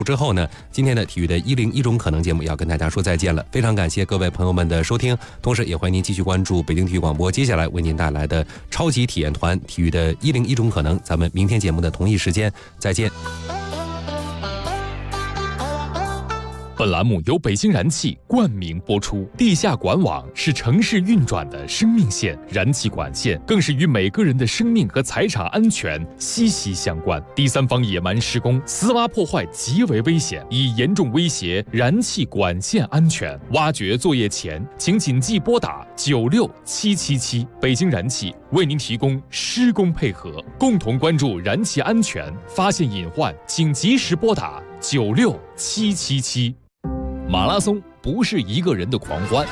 之后呢，今天的体育的101种可能节目要跟大家说再见了。非常感谢各位朋友们的收听，同时也欢迎您继续关注北京体育广播接下来为您带来的超级体验团体育的101种可能。咱们明天节目的同一时间再见。 本栏目由北京燃气冠名播出。地下管网是城市运转的生命线，燃气管线更是与每个人的生命和财产安全息息相关。第三方野蛮施工、私挖破坏极为危险，已严重威胁燃气管线安全。挖掘作业前，请谨记拨打96777。北京燃气为您提供施工配合，共同关注燃气安全，发现隐患请及时拨打96777。马拉松不是一个人的狂欢，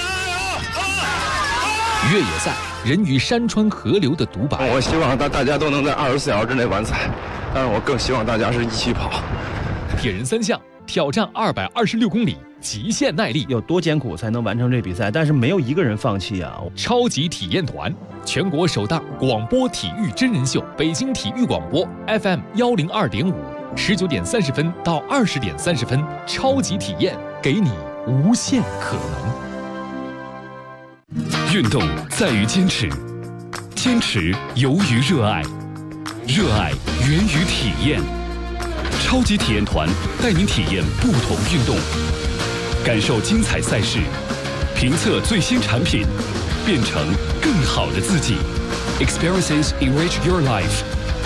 越野赛人与山川河流的独白。 我希望大家都能在24小时之内完赛，但是我更希望大家是一起跑。 铁人三项挑战226公里极限耐力， 有多艰苦才能完成这比赛？但是没有一个人放弃啊！ 超级体验团，全国首档广播体育真人秀，北京体育广播 FM 102.5，19点30分到20点30分，超级体验，给你无限可能。 运动在于坚持，坚持由于热爱，热爱源于体验。超级体验团带您体验不同运动，感受精彩赛事，评测最新产品，变成更好的自己。Experiences enrich your life。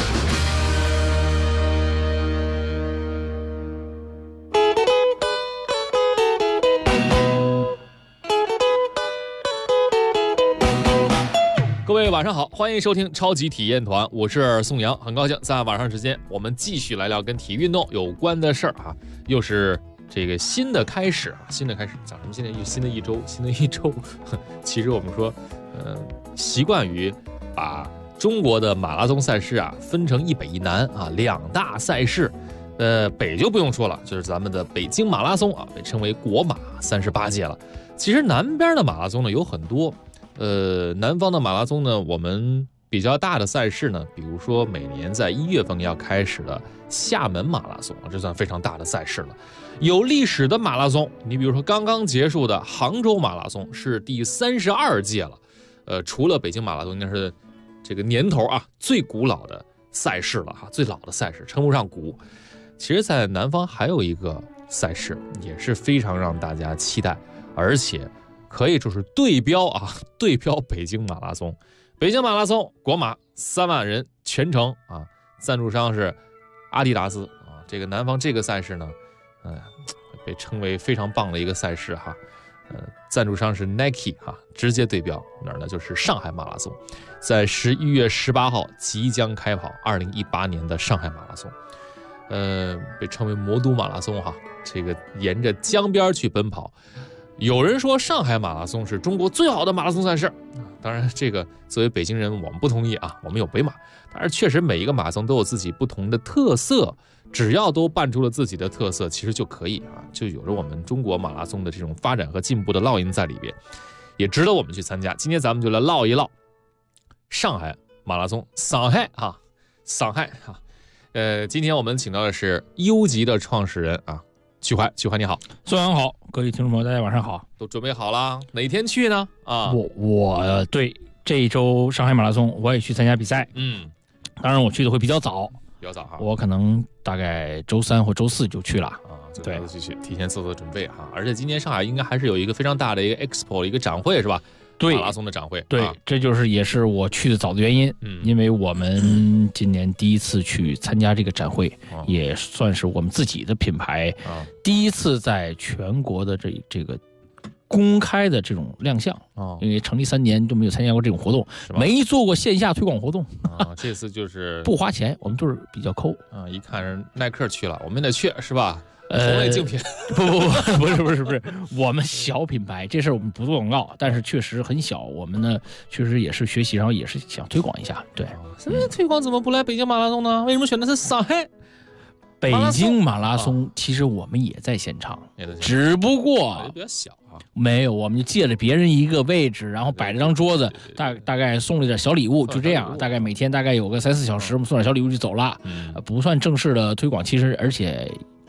各位晚上好，欢迎收听超级体验团，我是宋阳，很高兴在晚上时间我们继续来聊跟体育运动有关的事儿啊，又是这个新的开始，新的开始讲什么？现在又新的一周，其实我们说，习惯于把中国的马拉松赛事啊分成一北一南啊两大赛事，北就不用说了，就是咱们的北京马拉松啊，被称为国马38届了。其实南边的马拉松呢有很多。南方的马拉松呢，我们比较大的赛事呢，比如说每年在1月份要开始的厦门马拉松，这算非常大的赛事了。有历史的马拉松，你比如说刚刚结束的杭州马拉松是第32届了。除了北京马拉松，应该是这个年头啊最古老的赛事了哈，最老的赛事称不上古。其实，在南方还有一个赛事也是非常让大家期待，而且可以就是对标北京马拉松。北京马拉松国马3万人全程啊，赞助商是阿迪达斯啊。这个南方这个赛事呢，被称为非常棒的一个赛事哈。赞助商是 Nike 哈，直接对标哪儿呢？就是上海马拉松，在11月18号即将开跑2018年的上海马拉松。被称为魔都马拉松哈，这个沿着江边去奔跑。有人说上海马拉松是中国最好的马拉松赛事，当然这个作为北京人我们不同意啊，我们有北马，但是确实每一个马拉松都有自己不同的特色，只要都办出了自己的特色，其实就可以啊，就有着我们中国马拉松的这种发展和进步的烙印在里边，也值得我们去参加。今天咱们就来唠一唠上海马拉松，上海哈。今天我们请到的是优吉的创始人啊。曲怀你好。 宋阳好，各位听众朋友大家晚上好。 都准备好了哪天去呢？啊， 我对这一周上海马拉松我也去参加比赛。当然我去的会比较早哈，我可能大概周3或周4就去了啊。 对，就去提前做准备哈。而且今年上海应该还是有一个非常大的一个 expo 一个展会是吧？ 对， 马拉松的展会。 对，这也是我去的早的原因。因为我们今年第一次去参加这个展会，也算是我们自己的品牌第一次在全国的这个公开的这种亮相。因为成立3年都没有参加过这种活动，没做过线下推广活动这次就是不花钱，我们就是比较抠一看人耐克去了，我们得去是吧？同类竞品不是，我们小品牌这事儿我们不做广告，但是确实很小。我们呢确实也是学习，然后也是想推广一下。对， 推广怎么不来北京马拉松呢？为什么选的是上海？ 北京马拉松其实我们也在现场，只不过比较小啊。 没有，我们就借了别人一个位置，然后摆了张桌子，大概送了点小礼物，就这样。大概每天大概有个3-4小时，我们送点小礼物就走了。不算正式的推广，其实而且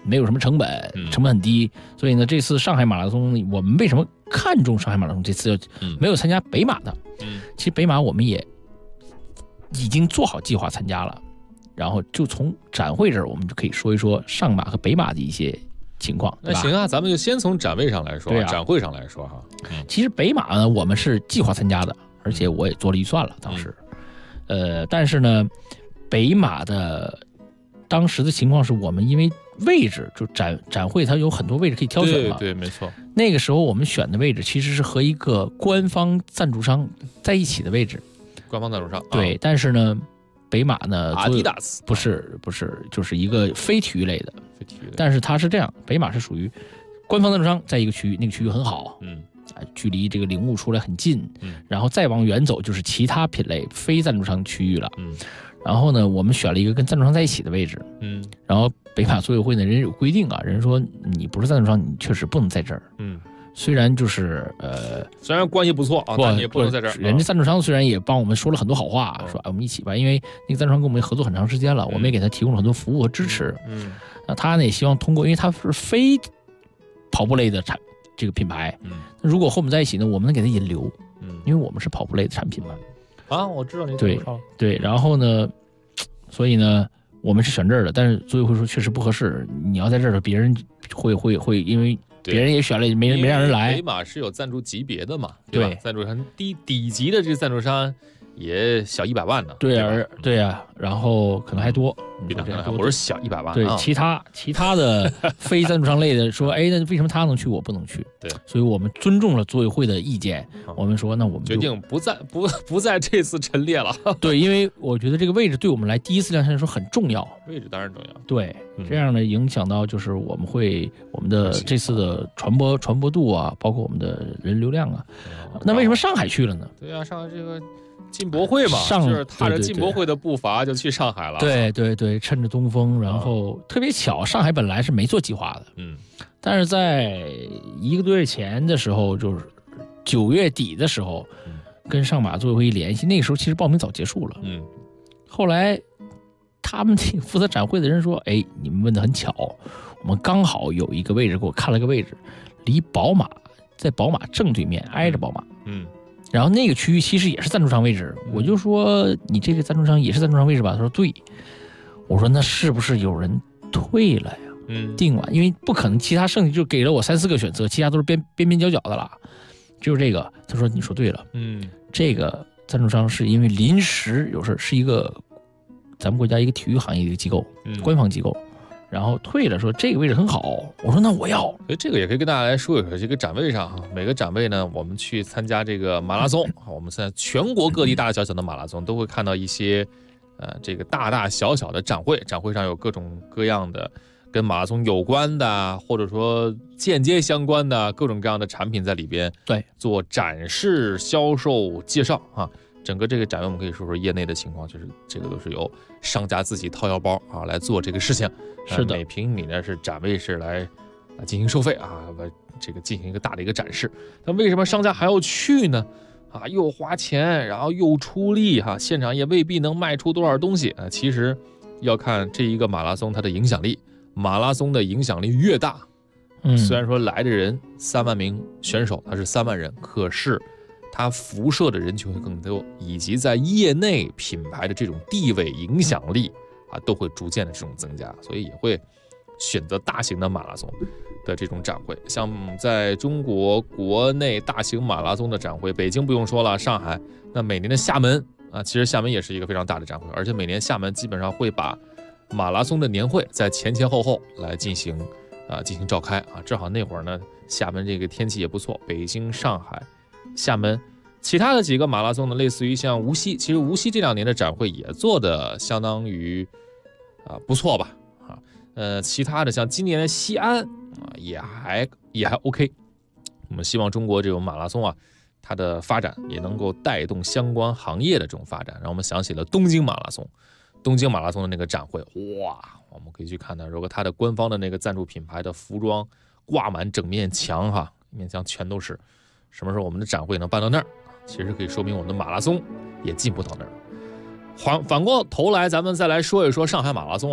没有什么成本，成本很低，所以呢，这次上海马拉松，我们为什么看重上海马拉松？这次没有参加北马的，其实北马我们也已经做好计划参加了，然后就从展会这儿，我们就可以说一说上马和北马的一些情况。 那行啊，咱们就先从展位上来说，展会上来说哈。 其实北马呢，我们是计划参加的，而且我也做了预算了，当时，但是呢，北马的当时的情况是我们因为位置就展会它有很多位置可以挑选嘛， 对，没错。 那个时候我们选的位置其实是和一个官方赞助商在一起的位置， 官方赞助商对，但是呢，北马呢， 阿迪达斯不是，就是一个非体育类的，但是它是这样，北马是属于官方赞助商在一个区域，那个区域很好，距离这个领悟出来很近，然后再往远走就是其他品类非赞助商区域了，然后呢，我们选了一个跟赞助商在一起的位置，然后北马组委会呢，人有规定啊，人说你不是赞助商，你确实不能在这儿，虽然就是虽然关系不错啊，但你也不能在这儿。 人家赞助商虽然也帮我们说了很多好话，说我们一起吧，因为那个赞助商跟我们合作很长时间了，我们也给他提供了很多服务和支持。那他呢也希望通过，因为他是非跑步类的这个品牌，如果和我们在一起呢，我们能给他引流，因为我们是跑步类的产品嘛。 啊，我知道你对，然后呢，所以呢，我们是选这儿的，但是组委会说确实不合适，你要在这儿，别人会因为别人也选了，没让人来。 北马是有赞助级别的嘛，对吧？赞助商底级的这个赞助商也小100万呢。 对啊，然后可能还多， 比咱还不是小100万。 对，其他的非赞助商类的说，哎，那为什么他能去，我不能去？ 对， 所以我们尊重了组委会的意见，我们说，那我们决定不在这次陈列了。 对，因为我觉得这个位置对我们第一次亮相来说很重要。 位置当然重要。 对，这样呢影响到就是我们的这次的传播度啊，包括我们的人流量啊。那为什么上海去了呢？ 对啊，上海这个进博会嘛，就是踏着进博会的步伐就去上海了。 对，趁着东风，然后特别巧，上海本来是没做计划的，但是在1个多月前的时候，就是9月底的时候，跟上马组委会一联系，那个时候其实报名早结束了，后来他们负责展会的人说，哎，你们问得很巧，我们刚好有一个位置，给我看了个位置，离宝马，在宝马正对面，挨着宝马，然后那个区域其实也是赞助商位置，我就说你这个赞助商也是赞助商位置吧？他说对，我说那是不是有人退了呀？定完，因为不可能其他剩下就给了我3、4个选择，其他都是边角角的了，就是这个。他说你说对了，这个赞助商是因为临时有事，是一个咱们国家一个体育行业的一个机构，官方机构。然后退了，说这个位置很好，我说那我要。 所以这个也可以跟大家来说一说，这个展位上每个展位呢，我们去参加这个马拉松，我们在全国各地大大小小的马拉松都会看到一些这个大大小小的展会，展会上有各种各样的跟马拉松有关的，或者说间接相关的各种各样的产品在里边做展示、销售、介绍啊。整个这个展位我们可以说说业内的情况，就是这个都是由商家自己掏腰包啊来做这个事情。 是的， 每平米呢是展位是来进行收费啊，这个进行一个大的一个展示。那为什么商家还要去呢？啊，又花钱，然后又出力哈，现场也未必能卖出多少东西啊。其实要看这一个马拉松它的影响力，马拉松的影响力越大，虽然说来的人3万名选手，他是3万人，可是它辐射的人群会更多，以及在业内品牌的这种地位影响力啊，都会逐渐的这种增加，所以也会选择大型的马拉松的这种展会。像在中国国内大型马拉松的展会，北京不用说了，上海，那每年的厦门啊，其实厦门也是一个非常大的展会，而且每年厦门基本上会把马拉松的年会在前后来进行召开啊。正好那会儿呢，厦门这个天气也不错，北京、上海、厦门，其他的几个马拉松呢，类似于像无锡，其实无锡这2年的展会也做的相当于不错吧其他的像今年的西安也还 OK。我们希望中国这种马拉松它的发展也能够带动相关行业的这种发展，让我们想起了东京马拉松的那个展会，哇，我们可以去看到，如果它的官方的那个赞助品牌的服装挂满整面墙面墙全都是。什么时候我们的展会能办到那儿？其实可以说明我们的马拉松也进步到那儿。反过头来，咱们再来说一说上海马拉松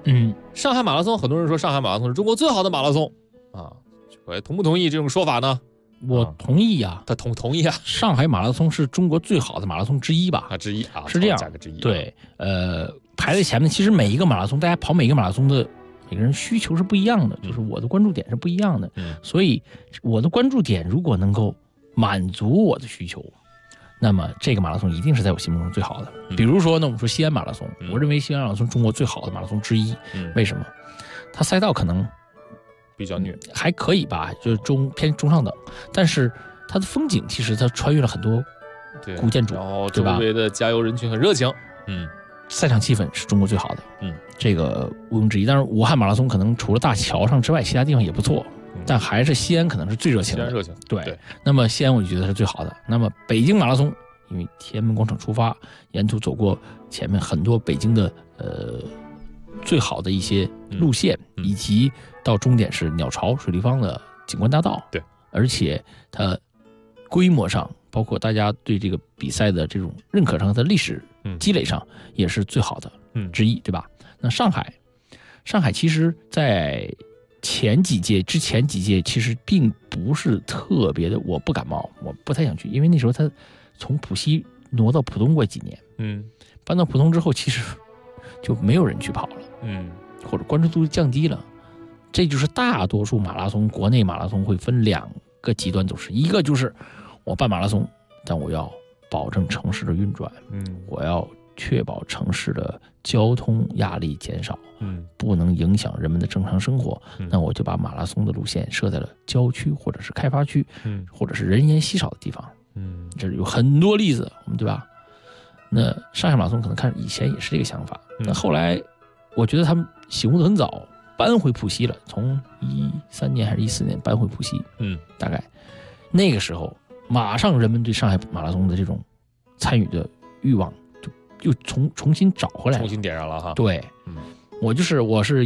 上海马拉松，很多人说上海马拉松是中国最好的马拉松啊，同不同意这种说法呢？ 我同意呀， 他同意啊。 上海马拉松是中国最好的马拉松之一吧？ 之一啊， 是这样， 加个之一。 对，排在前面。其实每一个马拉松，大家跑每一个马拉松的每个人需求是不一样的，就是我的关注点是不一样的。所以我的关注点如果能够满足我的需求，那么这个马拉松一定是在我心目中最好的。比如说呢，我们说西安马拉松，我认为西安马拉松中国最好的马拉松之一。为什么？它赛道可能比较虐， 还可以吧，就是偏中上等，但是它的风景其实它穿越了很多古建筑， 然后周围的加油人群很热情， 赛场气氛是中国最好的，这个毋庸置疑。但是武汉马拉松可能除了大桥上之外，其他地方也不错，但还是西安可能是最热情的。 西安热情， 对。那么西安我就觉得是最好的。那么北京马拉松，因为天安门广场出发，沿途走过前面很多北京的最好的一些路线，以及到终点是鸟巢水立方的景观大道。 对， 而且它规模上，包括大家对这个比赛的这种认可上的历史积累上，也是最好的之一，对吧？那上海其实在之前几届其实并不是特别的，我不感冒，我不太想去，因为那时候它从浦西挪到浦东过几年，搬到浦东之后，其实就没有人去跑了，或者关注度降低了。这就是大多数马拉松，国内马拉松会分两个极端走势，一个就是我办马拉松，但我要保证城市的运转，我要确保城市的交通压力减少，不能影响人们的正常生活，那我就把马拉松的路线设在了郊区或者是开发区，或者是人烟稀少的地方，这有很多例子，对吧？那上海马拉松可能看以前也是这个想法，那后来我觉得他们醒悟得很早，搬回浦西了，从13年还是14年搬回浦西，大概那个时候马上人们对上海马拉松的这种参与的欲望就重新找回来了， 重新点燃了哈。 对，我是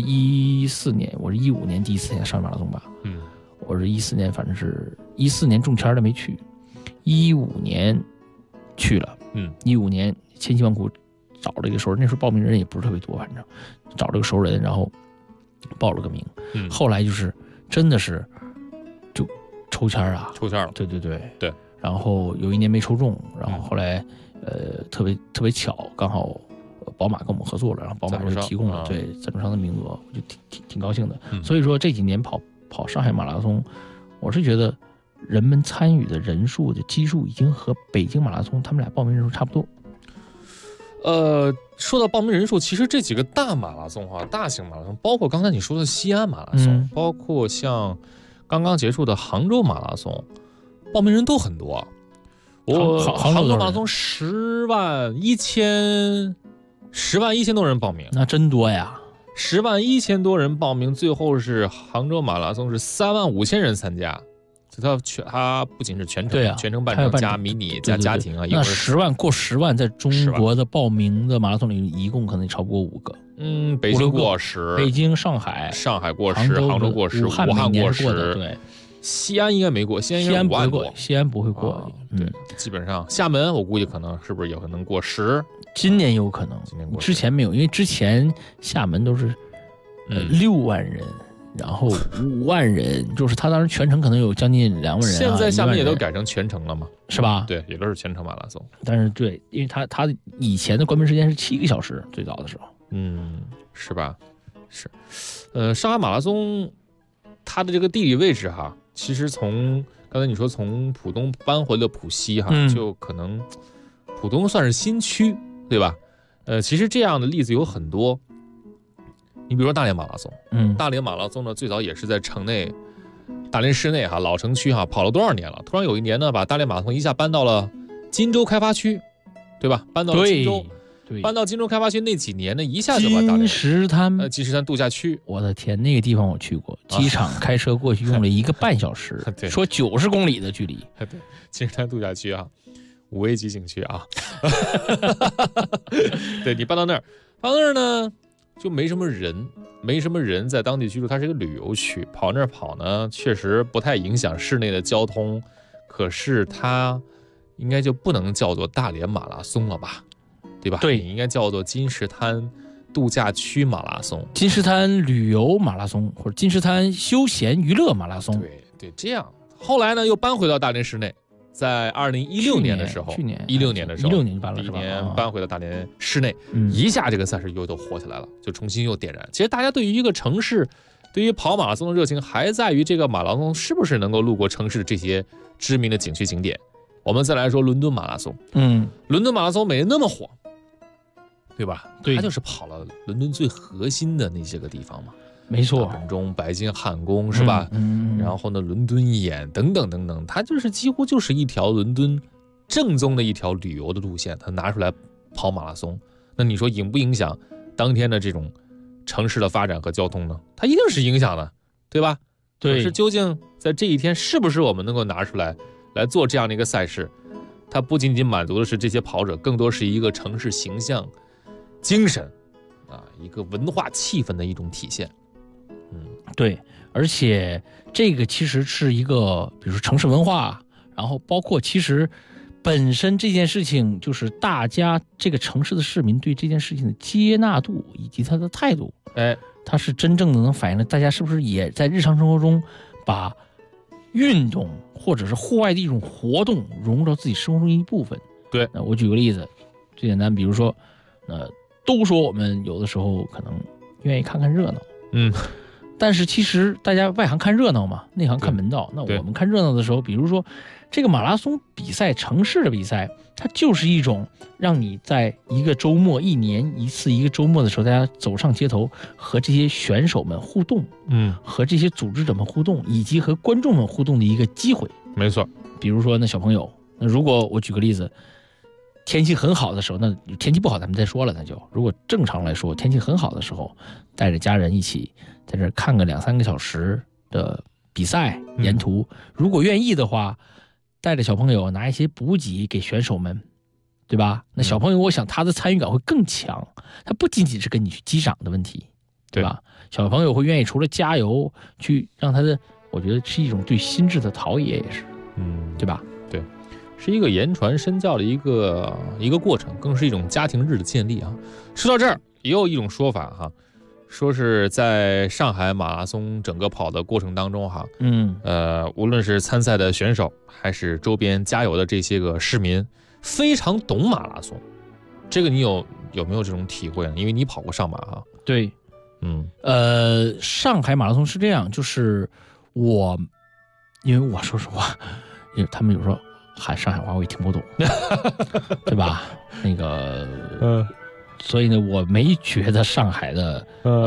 14年，我是15年第一次参加上海马拉松吧，我是14年，反正是14年中签的没去，15年去了，15年千辛万苦找了一个熟人，那时候报名人也不是特别多，反正找了个熟人，然后报了个名，后来就是真的是就抽签了，对，然后有一年没抽中，然后后来特别巧，刚好宝马跟我们合作了，然后宝马就提供了对赞助商的名额，我就挺高兴的。所以说这几年跑上海马拉松，我是觉得人们参与的人数的基数已经和北京马拉松他们俩报名人数差不多。 说到报名人数，其实这几个大马拉松大型马拉松，包括刚才你说的西安马拉松，包括像刚刚结束的杭州马拉松，报名人都很多。杭州马拉松10万1千多人报名， 那真多呀 ！10万1千多人报名，最后是杭州马拉松是3万5千人参加。它不仅是全程，全程半程加迷你加家庭啊， 那过10万，在中国的报名的马拉松里，一共可能超不过5个。 北京过10， 北京、上海过10，杭州过10，武汉过10， 对。 西安应该没过，西安5万多， 西安不会过， 对，基本上厦门我估计可能是不是也可能过10， 今年有可能，之前没有，因为之前厦门都是6万人。然后5万人，就是他当时全程可能有将近2万人， 现在厦门也都改成全程了嘛， 是吧？ 对，也都是全程马拉松。 但是对，因为他以前的关门时间是7个小时，最早的时候， 是吧？是，上海马拉松它的这个地理位置其实从刚才你说从浦东搬回了浦西就可能浦东算是新区，对吧？其实这样的例子有很多。你比如说大连马拉松，大连马拉松呢，最早也是在城内，大连市内老城区跑了多少年了？突然有一年呢，把大连马拉松一下搬到了金州开发区，对吧？搬到了金州，搬到金州开发区那几年呢，一下就把大连金石滩度假区， 我的天，那个地方我去过，机场开车过去用了1个半小时，说90公里的距离， 对，金石滩度假区5 A 级景区对，你搬到那儿呢？就没什么人在当地居住，它是一个旅游区，跑那儿跑呢，确实不太影响市内的交通，可是它应该就不能叫做大连马拉松了吧，对吧？ 对， 你应该叫做金石滩度假区马拉松、 金石滩旅游马拉松或者金石滩休闲娱乐马拉松。 对，这样。后来呢，又搬回到大连市内，在2016年的时候，16年的时候 ，16年搬了是吧？ 第一年搬回到大连市内，一下这个赛事又都火起来了，就重新又点燃。其实大家对于一个城市，对于跑马拉松的热情，还在于这个马拉松是不是能够路过城市这些知名的景区景点。我们再来说伦敦马拉松，伦敦马拉松每年那么火，对吧？对，它就是跑了伦敦最核心的那些个地方嘛。 没错， 大本钟、白金汉宫是吧？然后呢，伦敦眼等等等等，它就是几乎就是一条伦敦正宗的一条旅游的路线，它拿出来跑马拉松，那你说影不影响当天的这种城市的发展和交通呢？它一定是影响的，对吧？对。可是究竟在这一天，是不是我们能够拿出来做这样的一个赛事？它不仅仅满足的是这些跑者，更多是一个城市形象、精神啊，一个文化气氛的一种体现。 对，而且这个其实是一个，比如说城市文化，然后包括其实本身这件事情就是大家这个城市的市民对这件事情的接纳度以及他的态度，它是真正的能反映了大家是不是也在日常生活中把运动或者是户外的一种活动融入到自己生活中一部分。 对， 那我举个例子，最简单，比如说，都说我们有的时候可能愿意看看热闹，但是其实大家外行看热闹嘛，内行看门道。那我们看热闹的时候，比如说这个马拉松比赛，城市的比赛，它就是一种让你在一个周末，一年一次一个周末的时候，大家走上街头，和这些选手们互动，和这些组织者们互动，以及和观众们互动的一个机会。 没错。 比如说那小朋友，那如果我举个例子，天气很好的时候，那天气不好咱们再说了，那就如果正常来说，天气很好的时候，带着家人一起在这看个2-3个小时的比赛，沿途如果愿意的话，带着小朋友拿一些补给给选手们，对吧？那小朋友我想他的参与感会更强，他不仅仅是跟你去击掌的问题，对吧？小朋友会愿意除了加油，去让他的，我觉得是一种对心智的陶冶，也是，对吧？ 对，是一个言传身教的一个过程，更是一种家庭日的建立啊。说到这儿，也有一种说法哈，说是在上海马拉松整个跑的过程当中哈，无论是参赛的选手还是周边加油的这些个市民，非常懂马拉松。这个你有没有这种体会呢？因为你跑过上马哈。 对，上海马拉松是这样，就是因为我说实话，因为他们有时候喊上海话我也听不懂，对吧？那个，所以呢，我没觉得上海的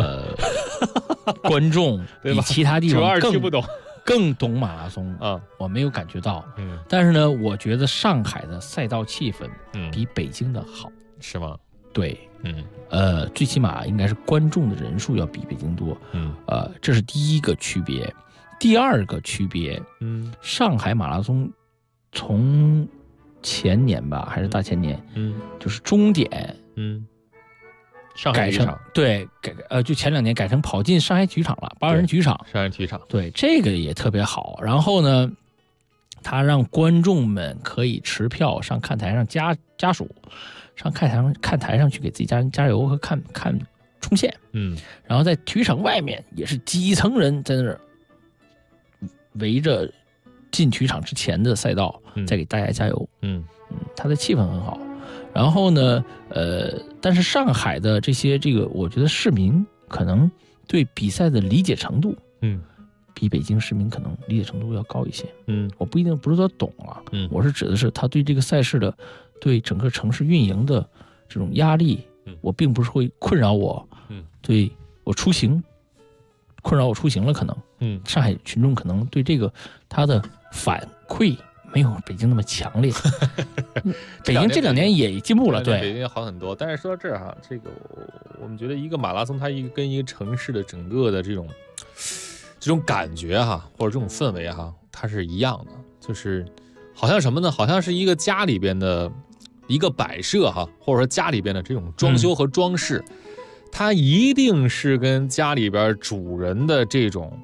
观众比其他地方主要是听不懂更懂马拉松啊，我没有感觉到。但是呢，我觉得上海的赛道气氛比北京的好， 是吗？ 对，最起码应该是观众的人数要比北京多，这是第一个区别。第二个区别，上海马拉松从前年吧，还是大前年，就是终点， 上海体育场， 对，就前2年改成跑进上海体育场了，8万人体育场， 上海体育场， 对，这个也特别好。然后呢，他让观众们可以持票上看台上家属上看台上去给自己家人加油和看冲线，然后在体育场外面也是几层人在那儿围着进体育场之前的赛道，再给大家加油，他的气氛很好。然后呢，但是上海的这个，我觉得市民可能对比赛的理解程度，比北京市民可能理解程度要高一些。我不是说懂啊，我是指的是他对这个赛事的，对整个城市运营的这种压力，我并不是会困扰我，对我出行困扰我出行了，可能，上海群众可能对这个他的反馈没有北京那么强烈。北京这2年也进步了，对， 北京也好很多。但是说到这儿哈，这个我们觉得一个马拉松，它跟一个城市的整个的这种感觉哈，或者这种氛围哈，它是一样的，就是好像什么呢？好像是一个家里边的一个摆设哈，或者说家里边的这种装修和装饰，它一定是跟家里边主人的这种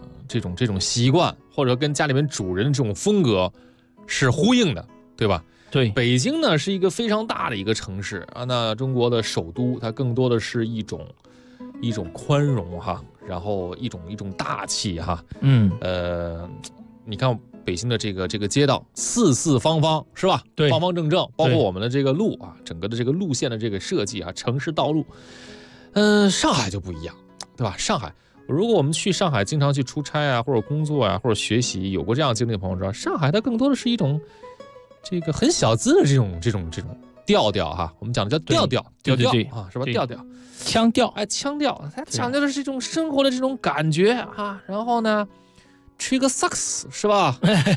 习惯，或者跟家里边主人的这种风格是呼应的，对吧？ 对， 北京呢是一个非常大的一个城市啊，那中国的首都，它更多的是一种宽容哈，然后一种大气哈。你看北京的这个街道四四方方是吧？ 对， 方方正正，包括我们的这个路啊，整个的这个路线的这个设计啊，城市道路。上海就不一样，对吧？上海，如果我们去上海经常去出差啊，或者工作啊，或者学习，有过这样经历的朋友知道，上海它更多的是一种这个很小资的这种调调哈，我们讲的叫调调啊，是吧？调调， 腔调， 哎，腔调，它强调的是这种生活的这种感觉啊。然后呢，吹个萨克斯是吧？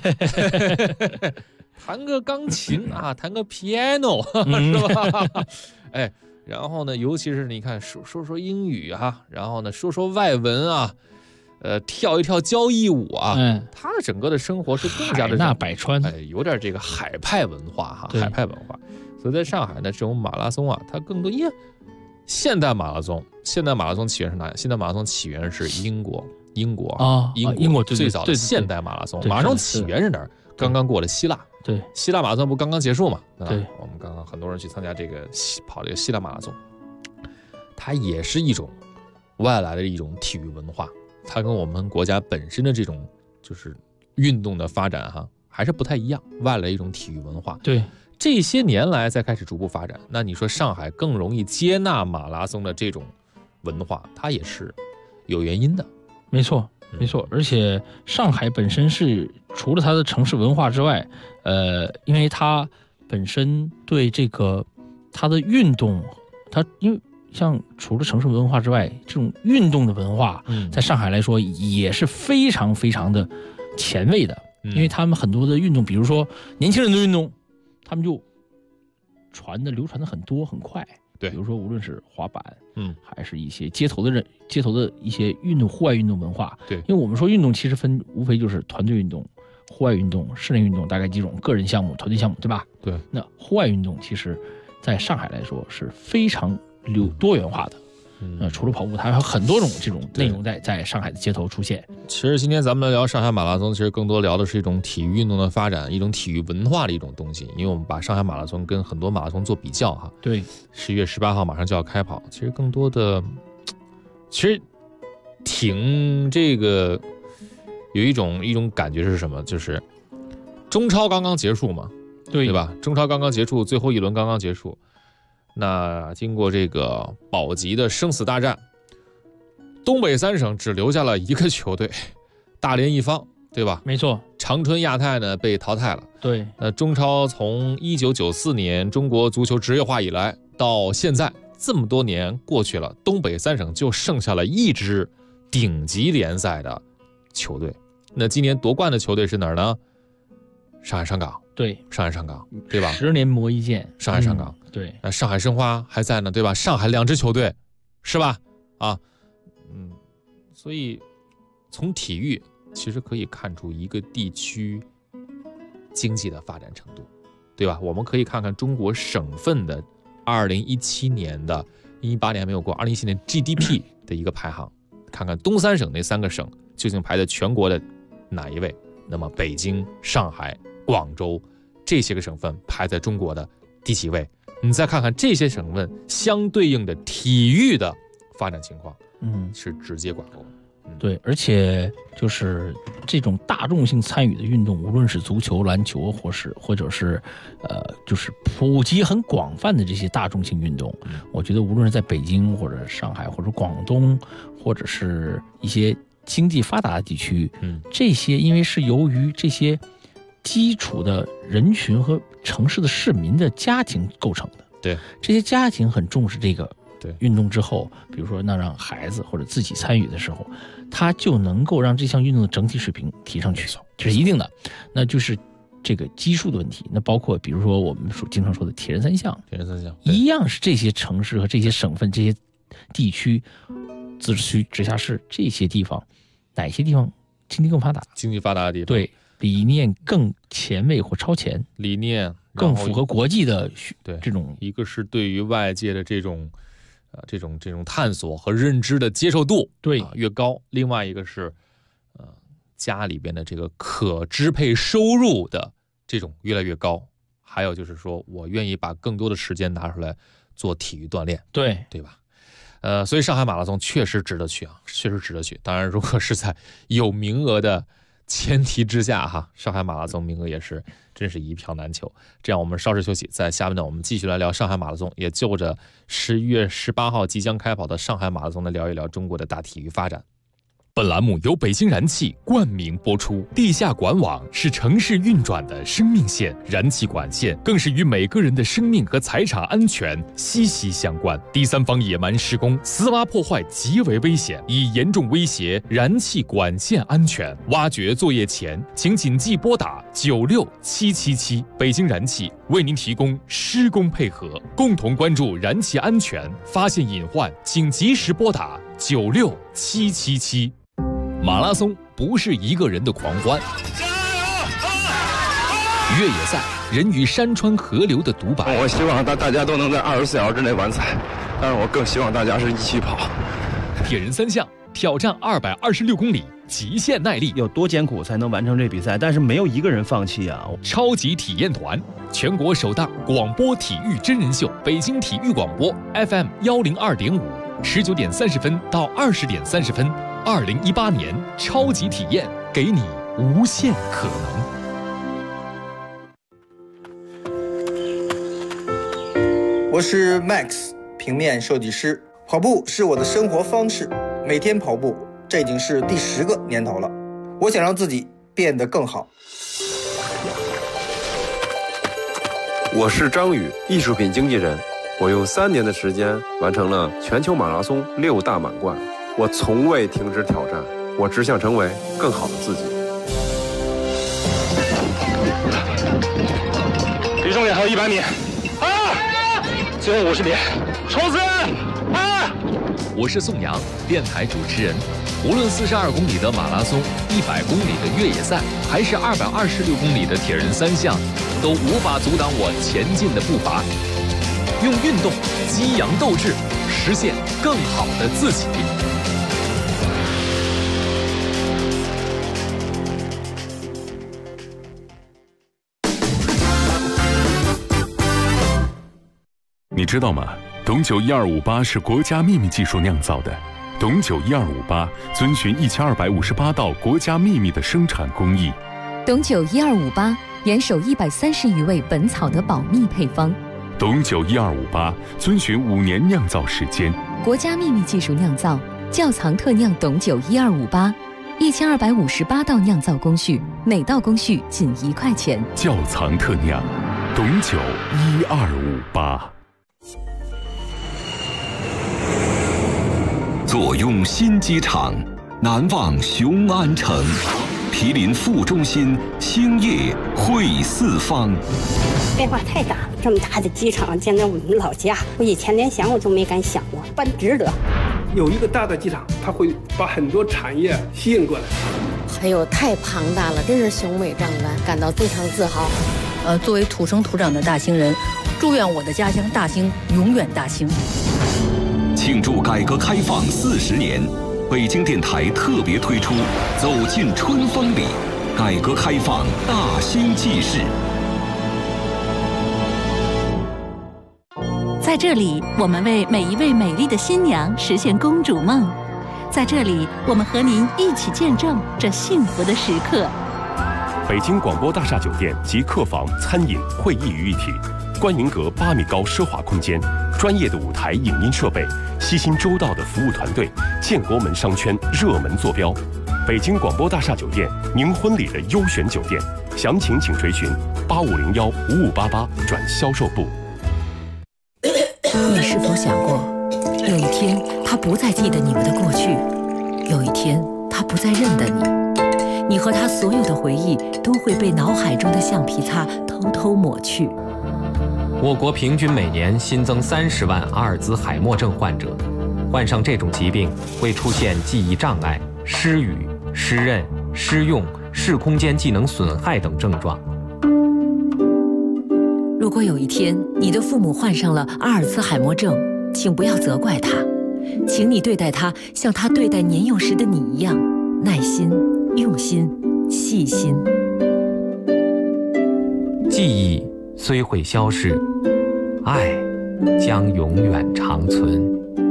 弹个钢琴啊，弹个 piano 是吧？哎，然后呢，尤其是你看说英语啊，然后呢说外文啊。跳一跳交谊舞啊，他的整个的生活是更加的海纳百川， 有点这个海派文化哈，海派文化。所以在上海呢，这种马拉松啊，它更多因为现代马拉松起源是哪里？现代马拉松起源是英国啊，英国最早的现代马拉松，马拉松起源是哪儿？刚刚过的希腊， 对， 希腊马拉松不刚刚结束嘛？ 对， 我们刚刚很多人去参加这个跑这个希腊马拉松，它也是一种外来的一种体育文化。它跟我们国家本身的这种就是运动的发展哈，还是不太一样，外来一种体育文化。 对， 这些年来才开始逐步发展。那你说上海更容易接纳马拉松的这种文化，它也是有原因的。 没错，没错。而且上海本身是除了它的城市文化之外，因为它本身对这个它的运动，它因为。像除了城市文化之外，这种运动的文化，在上海来说也是非常非常的前卫的，因为他们很多的运动，比如说年轻人的运动，他们就流传的很多很快。 对， 比如说无论是滑板，还是一些街头的一些运动、户外运动文化。 对， 因为我们说运动其实无非就是团队运动、户外运动、室内运动，大概几种，个人项目、团队项目，对吧？ 对。 那户外运动其实在上海来说是非常多元化的，除了跑步，它还有很多种这种内容在上海的街头出现。 其实今天咱们聊上海马拉松，其实更多聊的是一种体育运动的发展，一种体育文化的一种东西。因为我们把上海马拉松跟很多马拉松做比较哈， 对 ，11月18号马上就要开跑，其实更多的，其实挺这个有一种感觉是什么？就是中超刚刚结束嘛，对吧？中超刚刚结束，最后一轮刚刚结束。那经过这个保级的生死大战，东北三省只留下了一个球队，大连一方，对吧？ 没错， 长春亚泰呢被淘汰了。 对， 中超从1994年中国足球职业化以来，到现在这么多年过去了，东北三省就剩下了一支顶级联赛的球队。那今年夺冠的球队是哪儿呢？上海上港。 对， 上海上港，对吧 ？10年磨一剑， 上海上港。 对， 上海申花还在呢，对吧？上海2支球队，是吧？啊，所以从体育其实可以看出一个地区经济的发展程度，对吧？我们可以看看中国省份的2017年的18年没有过，2017年 GDP 的一个排行，看看东三省那3个省究竟排在全国的哪一位。那么北京、上海、广州这些个省份排在中国的第几位？你再看看这些省份相对应的体育的发展情况，是直接挂钩。 对，而且就是这种大众性参与的运动，无论是足球、篮球，或者是就是普及很广泛的这些大众性运动，我觉得无论是在北京或者上海或者广东，或者是一些经济发达的地区，这些因为是由于这些基础的人群和城市的市民的家庭构成的。 对，这些家庭很重视这个运动之后，比如说那让孩子或者自己参与的时候，他就能够让这项运动的整体水平提上去，这是一定的。那就是这个基数的问题。那包括比如说我们经常说的铁人三项一样，是这些城市和这些省份、这些地区、自治区、直辖市这些地方，哪些地方经济更发达？ 经济发达的地方， 对，理念更前卫或超前， 理念更符合国际的这种。 一个是对于外界的这种探索和认知的接受度越高，另外一个是家里边的这个可支配收入的这种越来越高还有就是说我愿意把更多的时间拿出来做体育锻炼，对吧？所以上海马拉松确实值得去啊，确实值得去。当然，如果是在有名额的前提之下哈，上海马拉松名额也是真是一票难求。这样我们稍事休息，在下面呢我们继续来聊上海马拉松，也就着11月18号即将开跑的上海马拉松来聊一聊中国的大体育发展。 本栏目由北京燃气冠名播出。地下管网是城市运转的生命线，燃气管线更是与每个人的生命和财产安全息息相关。第三方野蛮施工、私挖破坏极为危险，已严重威胁燃气管线安全。挖掘作业前，请谨记拨打96777。北京燃气为您提供施工配合，共同关注燃气安全，发现隐患请及时拨打96777。马拉松不是一个人的狂欢，越野赛人与山川河流的独白。 我希望大家都能在24小时之内完赛，但是我更希望大家是一起跑。 铁人3项挑战226公里极限耐力， 有多艰苦才能完成这比赛？但是没有一个人放弃啊！ 超级体验团，全国首档广播体育真人秀，北京体育广播 FM 102.5，19点30分到20点30分。2018年超级体验，给你无限可能。我是 Max， 平面设计师。跑步是我的生活方式，每天跑步，这已经是第10个年头了。我想让自己变得更好。 我是张宇，艺术品经纪人。我用3年的时间完成了全球马拉松6大满贯。我从未停止挑战，我只想成为更好的自己。 离终点还有100米，最后50米，冲刺！ 我是宋阳，电台主持人。无论42公里的马拉松、100公里的越野赛，还是226公里的铁人3项，都无法阻挡我前进的步伐。用运动激扬斗志，实现更好的自己。 你知道吗？董酒1258是国家秘密技术酿造的。董酒1258遵循1258道国家秘密的生产工艺。 董酒1258严守130余味本草的保密配方。 董酒1258遵循5年酿造时间。 国家秘密技术酿造，窖藏特酿董酒1258，1258道酿造工序，每道工序仅1块钱。 窖藏特酿，董酒1258。 坐拥新机场，难忘雄安城，毗邻副中心，兴业汇四方。 变化太大了，这么大的机场建在我们老家，我以前连想我都没敢想过，办值得。 有一个大的机场，它会把很多产业吸引过来。 哎呦，太庞大了，真是雄伟壮观，感到非常自豪。 作为土生土长的大兴人，祝愿我的家乡大兴永远大兴。 庆祝改革开放40年，北京电台特别推出《走进春风里》，改革开放大兴纪事。 在这里，我们为每一位美丽的新娘实现公主梦。在这里，我们和您一起见证这幸福的时刻。 北京广播大厦酒店及客房、餐饮、会议于一体，观云阁8米高奢华空间，专业的舞台影音设备，悉心周到的服务团队，建国门商圈热门坐标。北京广播大厦酒店，您婚礼的优选酒店，详情请垂询8501-5588转销售部。 你是否想过，有一天他不再记得你们的过去，有一天他不再认得你，你和他所有的回忆都会被脑海中的橡皮擦偷偷抹去。 我国平均每年新增30万阿尔兹海默症患者，患上这种疾病会出现记忆障碍、失语、失认、失用、视空间技能损害等症状。 如果有一天你的父母患上了阿尔兹海默症，请不要责怪他，请你对待他像他对待年幼时的你一样，耐心、用心、细心。 记忆虽会消逝，爱将永远长存。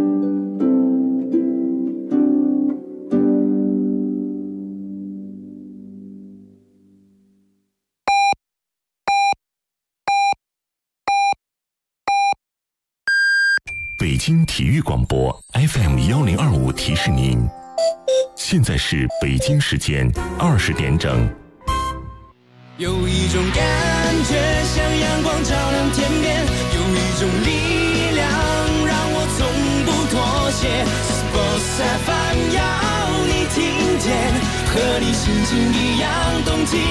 北京体育广播 FM1025提示您，现在是北京时间20点整。 有一种感觉像阳光照亮天边，有一种力量让我从不妥协。Sports FM 要你听见，和你心情一样动起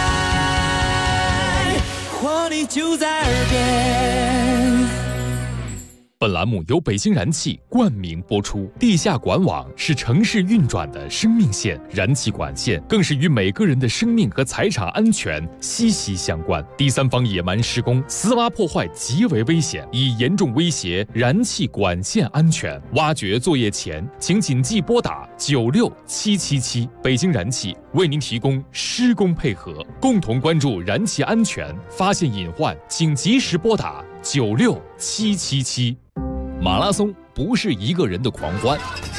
来，活力就在耳边。 本栏目由北京燃气冠名播出。地下管网是城市运转的生命线，燃气管线更是与每个人的生命和财产安全息息相关。第三方野蛮施工、私挖破坏极为危险，已严重威胁燃气管线安全。挖掘作业前，请谨记拨打96777。北京燃气为您提供施工配合，共同关注燃气安全，发现隐患请及时拨打96777。马拉松不是一个人的狂欢，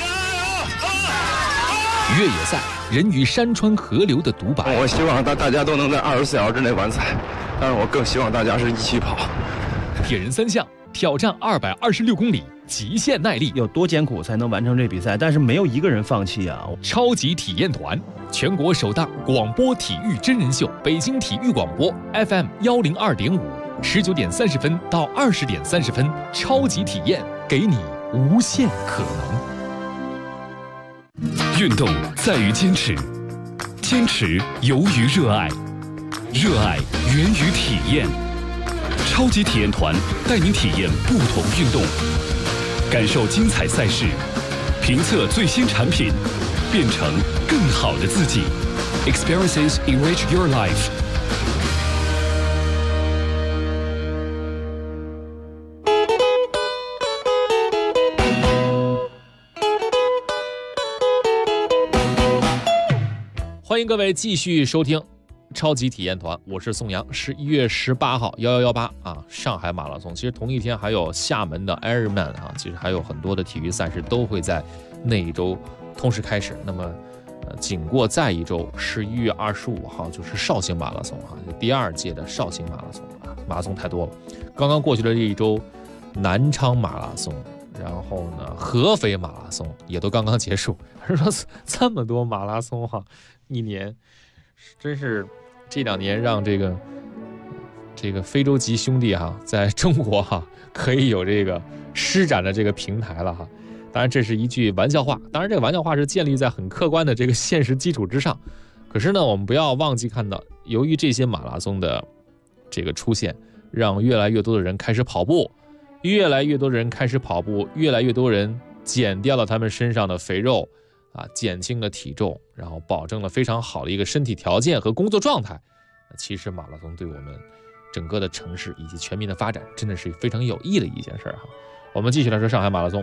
越野赛人与山川河流的独白。 我希望大家都能在24小时之内完赛，但是我更希望大家是一起跑。 铁人三项挑战226公里，极限耐力， 有多艰苦才能完成这比赛？但是没有一个人放弃啊！ 超级体验团，全国首档广播体育真人秀，北京体育广播 FM102.5，19点30分到20点30分，超级体验，给你无限可能。运动在于坚持，坚持由于热爱，热爱源于体验。超级体验团带您体验不同运动，感受精彩赛事，评测最新产品，变成更好的自己。Experiences enrich your life。 欢迎各位继续收听超级体验团，我是宋阳。11月18号1118啊，上海马拉松。其实同一天还有厦门的 Ironman 啊，其实还有很多的体育赛事都会在那一周同时开始。那么仅过再一周，11月25号就是绍兴马拉松啊，第2届的绍兴马拉松啊，马拉松太多了。刚刚过去的这一周，南昌马拉松，然后呢，合肥马拉松也都刚刚结束。说这么多马拉松哈，一年真是这2年让这个非洲籍兄弟哈，在中国哈可以有这个施展的这个平台了哈。当然这是一句玩笑话，当然这个玩笑话是建立在很客观的这个现实基础之上。可是呢，我们不要忘记看到，由于这些马拉松的这个出现，让越来越多的人开始跑步，越来越多的人开始跑步，越来越多人减掉了他们身上的肥肉啊，减轻了体重，然后保证了非常好的一个身体条件和工作状态。其实马拉松对我们整个的城市以及全民的发展真的是非常有益的一件事哈。我们继续来说上海马拉松。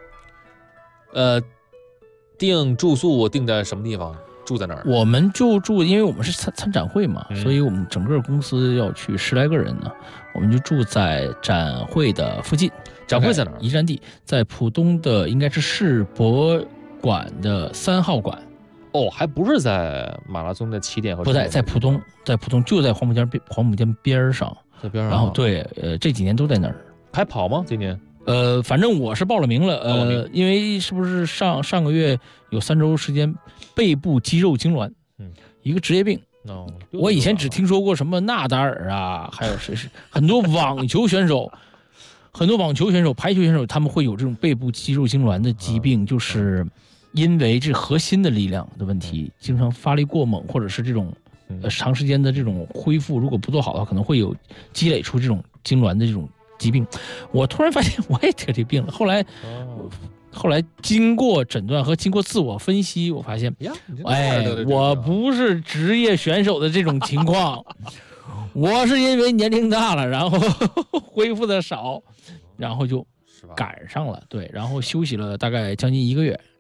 订住宿订在什么地方？住在哪儿？ 我们就住，因为我们是参展会嘛，所以我们整个公司要去10来个人呢，我们就住在展会的附近。 展会在哪儿？ 一站地，在浦东的应该是世博馆的3号馆。 哦，还不是在马拉松的起点和不在浦东，就在黄浦江边上， 在边上。 然后对，这几年都在那儿。 还跑吗？今年？ 反正我是报了名了，因为是不是上个月有3周时间背部肌肉痉挛，一个职业病。我以前只听说过什么纳达尔啊，还有谁是很多网球选手、排球选手，他们会有这种背部肌肉痉挛的疾病，就是因为这核心的力量的问题，经常发力过猛，或者是这种长时间的这种恢复，如果不做好的话，可能会有积累出这种痉挛的这种疾病。我突然发现我也得这病了。后来经过诊断和经过自我分析，我发现，我不是职业选手的这种情况，我是因为年龄大了，然后恢复的少，然后就赶上了。对，然后休息了大概将近1个月。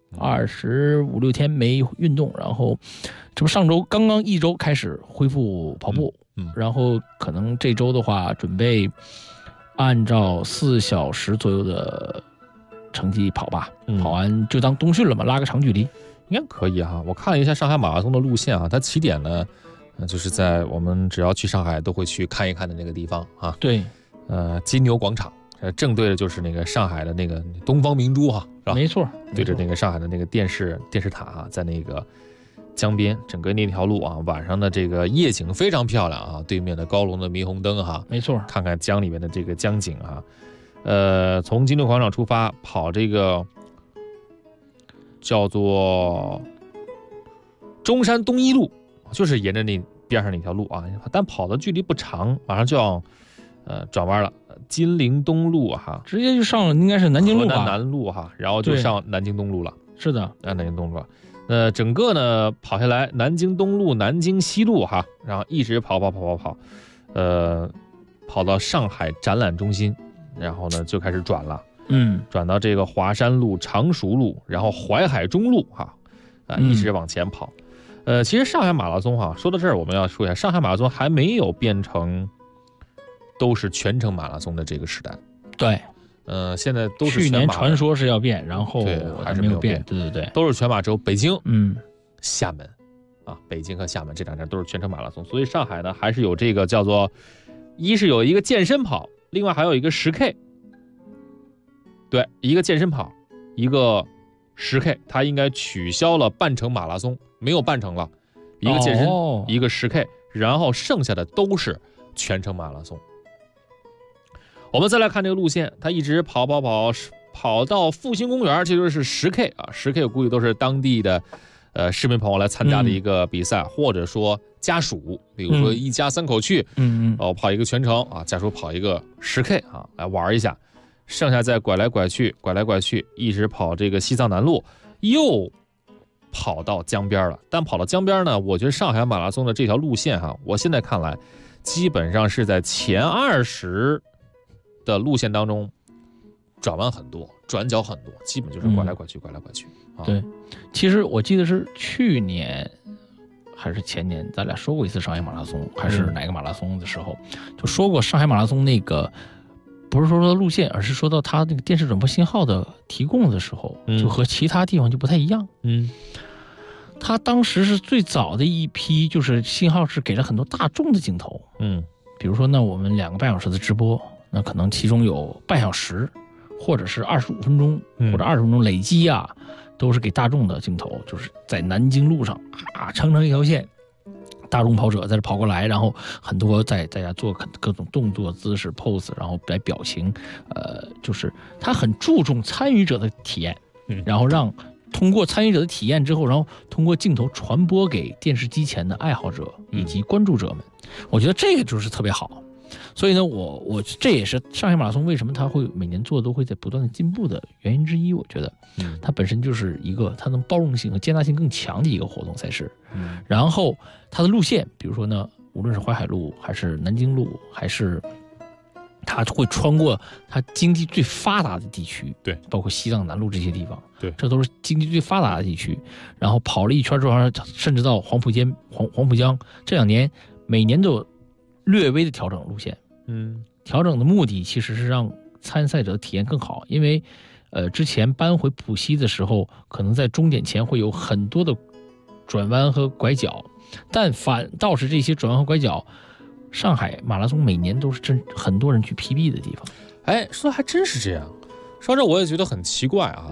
25、26天没运动，然后这不上周刚刚1周开始恢复跑步，然后可能这周的话准备按照4小时左右的成绩跑吧，跑完就当冬训了嘛，拉个长距离应该可以哈。我看了一下上海马拉松的路线啊，它起点呢，就是在我们只要去上海都会去看一看的那个地方啊。 对， 金牛广场，正对的就是那个上海的那个东方明珠哈，是吧？ 没错， 对着那个上海的那个电视塔哈，在那个江边，整个那条路啊，晚上的这个夜景非常漂亮啊，对面的高楼的霓虹灯哈， 没错， 看看江里面的这个江景啊。从金牛广场出发，跑这个叫做中山东一路，就是沿着那边上那条路啊，但跑的距离不长，马上就要转弯了。金陵东路哈， 直接就上了，应该是南京路吧？ 河南南路哈，然后就上南京东路了。 是的， 南京东路。整个呢跑下来，南京东路、南京西路哈，然后一直跑，跑到上海展览中心，然后呢就开始转了，转到这个华山路、常熟路，然后淮海中路哈，一直往前跑。其实上海马拉松哈，说到这儿我们要说一下，上海马拉松还没有变成都是全程马拉松的这个时代。 对。 现在都是去年传说是要变，然后还是没有变。 对， 都是全马，只有北京、厦门啊，北京和厦门这2站都是全程马拉松。所以上海呢，还是有这个叫做，一是有一个健身跑，另外还有一个10K。对，一个健身跑，一个10K， 它应该取消了半程马拉松，没有半程了，一个健身，一个10K， 然后剩下的都是全程马拉松。我们再来看这个路线，它一直跑到复兴公园，这就是10K 啊，10K 我估计都是当地的市民朋友来参加的一个比赛，或者说家属，比如说一家3口去，跑一个全程啊，家属跑一个10K 啊，来玩一下，剩下再拐来拐去，一直跑这个西藏南路，又跑到江边了。但跑到江边呢，我觉得上海马拉松的这条路线哈，我现在看来基本上是在前20的路线当中转弯很多，转角很多，基本就是拐来拐去。 对，其实我记得是去年还是前年，咱俩说过一次上海马拉松，还是哪个马拉松的时候，就说过上海马拉松那个不是说到路线，而是说到它那个电视转播信号的提供的时候，就和其他地方就不太一样。它当时是最早的一批，就是信号是给了很多大众的镜头。比如说呢，我们2个半小时的直播。那可能其中有半小时，或者是25分钟，或者20分钟累积啊，都是给大众的镜头，就是在南京路上啊，成一条线，大众跑者在这跑过来，然后很多在大家做各种动作、姿势、pose， 然后来表情，就是他很注重参与者的体验，然后让通过参与者的体验之后，然后通过镜头传播给电视机前的爱好者以及关注者们，我觉得这个就是特别好。所以呢，我这也是上海马拉松为什么它会每年做都会在不断的进步的原因之一。我觉得，它本身就是一个它能包容性和接纳性更强的一个活动赛事。然后它的路线，比如说呢，无论是淮海路还是南京路，还是它会穿过它经济最发达的地区， 对， 包括西藏南路这些地方， 对， 这都是经济最发达的地区。然后跑了一圈之后，甚至到黄浦江，这2年每年都有略微的调整路线。调整的目的其实是让参赛者的体验更好，因为之前搬回浦西的时候，可能在终点前会有很多的转弯和拐角，但反倒是这些转弯和拐角，上海马拉松每年都是很多人去 PB 的地方。 哎，说还真是这样。说这我也觉得很奇怪啊，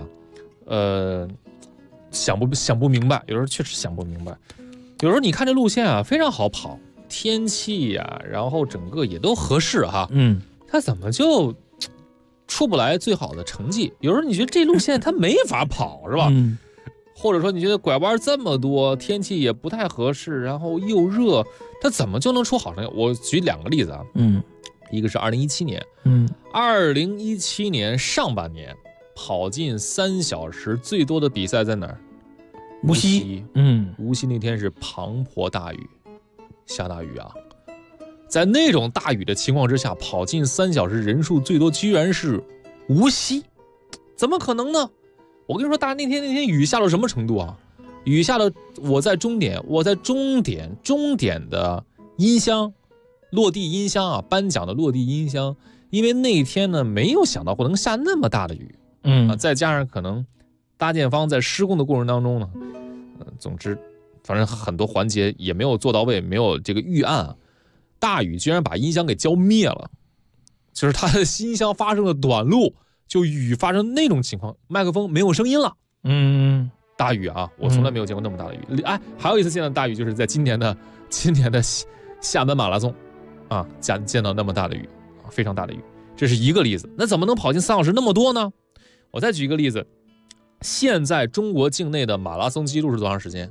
想不明白，有时候确实想不明白。有时候你看这路线啊，非常好跑。天气呀，然后整个也都合适哈，他怎么就出不来最好的成绩？有时候你觉得这路线他没法跑是吧？或者说你觉得拐弯这么多，天气也不太合适，然后又热，他怎么就能出好成绩？我举2个例子啊，一个是2017年，2017年上半年跑进3小时最多的比赛在哪儿？无锡，无锡那天是滂沱大雨。下大雨啊，在那种大雨的情况之下，跑进3小时人数最多居然是无锡，怎么可能呢？ 我跟你说，大家那天雨下到什么程度啊？雨下到我在终点的音箱，落地音箱啊，颁奖的落地音箱，因为那天呢没有想到会能下那么大的雨，再加上可能搭建方在施工的过程当中呢，总之反正很多环节也没有做到位，没有这个预案啊，大雨居然把音箱给浇灭了，就是它的音箱发生了短路。就雨发生那种情况，麦克风没有声音了。大雨啊，我从来没有见过那么大的雨。还有一次见到大雨，就是在今年的厦门马拉松啊，见到那么大的雨啊，非常大的雨。这是一个例子。那怎么能跑进3小时那么多呢？我再举一个例子，现在中国境内的马拉松记录是多长时间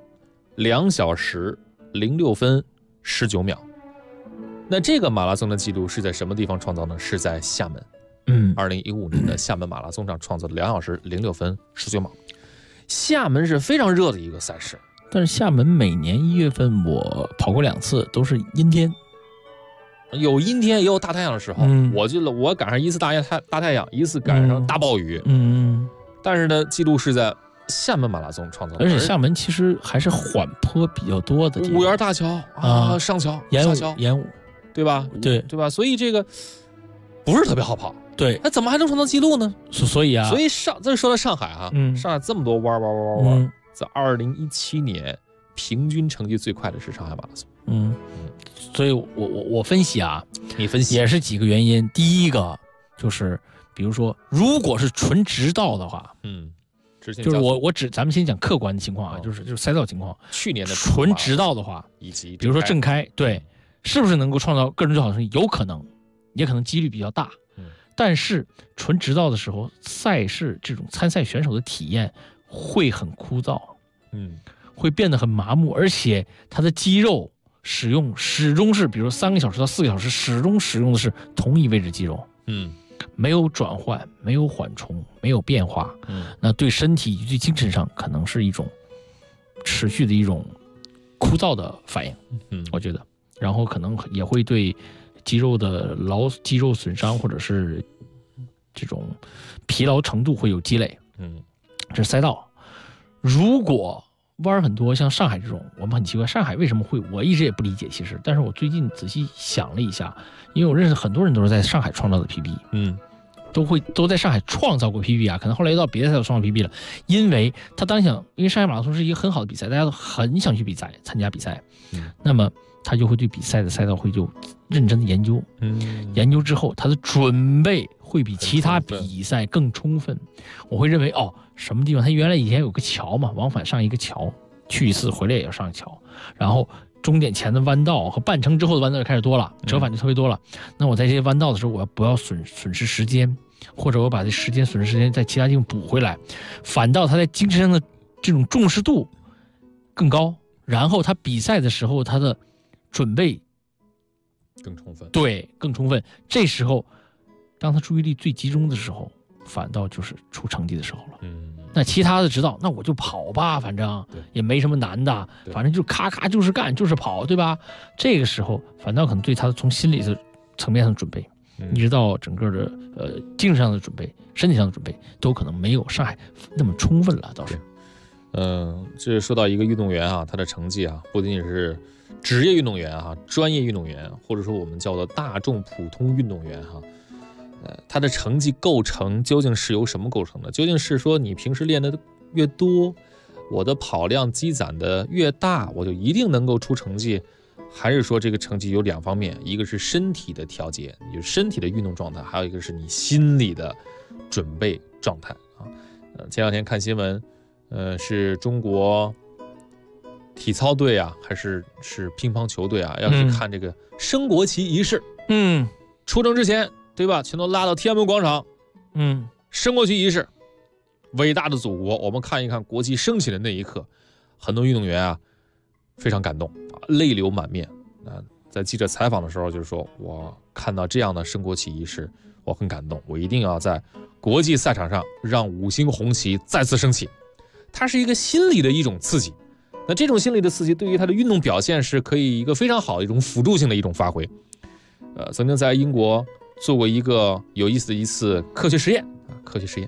？2小时06分19秒。那这个马拉松的记录是在什么地方创造呢？是在厦门。2015年的厦门马拉松上创造的2小时06分19秒。厦门是非常热的一个赛事， 但是厦门每年1月份我跑过2次，都是阴天， 有阴天也有大太阳的时候。我赶上一次大太阳，一次赶上大暴雨。但是呢，记录是在厦门马拉松创造的， 而且厦门其实还是缓坡比较多的地方， 五园大桥啊，上桥、下桥、 演武， 对吧？ 对吧？所以这个不是特别好跑。 对， 那怎么还能创造记录呢？ 所以这说到上海啊，上海这么多弯，在2017年平均成绩最快的是上海马拉松。 所以我分析啊， 你分析也是几个原因。第一个就是，比如说，如果是纯直道的话，就是咱们先讲客观的情况啊，就是赛道情况。 去年的纯直道的话， 以及比如说正开，对，是不是能够创造个人最好的成绩？有可能，也可能几率比较大。但是纯直道的时候，赛事这种参赛选手的体验会很枯燥，会变得很麻木，而且他的肌肉使用始终是，比如说3个小时到4个小时，始终使用的是同一位置肌肉，没有转换，没有缓冲，没有变化，那对身体以及精神上可能是一种持续的一种枯燥的反应，我觉得，然后可能也会对肌肉损伤或者是这种疲劳程度会有积累。这是赛道。如果弯很多，像上海这种，我们很奇怪，上海为什么会？我一直也不理解，其实，但是我最近仔细想了一下，因为我认识很多人都是在上海创造的 PB，都在上海创造过 PB 啊，可能后来到别的赛道创造 PB 了，因为他当想，因为上海马拉松是一个很好的比赛，大家都很想去参加比赛，那么他就会对比赛的赛道会就认真的研究，研究之后他的准备会比其他比赛更充分。我会认为什么地方他原来以前有个桥嘛，往返上一个桥，去一次回来也要上一个桥，然后终点前的弯道和半程之后的弯道就开始多了，折返就特别多了。那我在这些弯道的时候，我不要损失时间，或者我把这损失时间在其他地方补回来，反倒他在精神上的这种重视度更高，然后他比赛的时候他的准备更充分， 对，更充分。这时候，当他注意力最集中的时候，反倒就是出成绩的时候了。那其他的知道，那我就跑吧，反正也没什么难的，反正就咔咔就是干，就是跑，对吧？这个时候，反倒可能对他从心理的层面上准备，一直到整个的精神上的准备、身体上的准备，都可能没有上海那么充分了，倒是。 这说到一个运动员啊，他的成绩啊，不仅仅是职业运动员啊，专业运动员，或者说我们叫做大众普通运动员哈，他的成绩构成究竟是由什么构成的？究竟是说你平时练的越多，我的跑量积攒的越大，我就一定能够出成绩？还是说这个成绩有2方面，一个是身体的调节，也就是身体的运动状态，还有一个是你心理的准备状态啊。前2天看新闻，是中国体操队啊，还是乒乓球队啊？要是看这个升国旗仪式，出征之前，对吧？全都拉到天安门广场，升国旗仪式，伟大的祖国，我们看一看国旗升起的那一刻，很多运动员啊非常感动，泪流满面。在记者采访的时候就是说，我看到这样的升国旗仪式，我很感动，我一定要在国际赛场上让5星红旗再次升起。它是一个心理的一种刺激，那这种心理的刺激对于他的运动表现是可以一个非常好的一种辅助性的一种发挥。曾经在英国做过一个有意思的一次科学实验，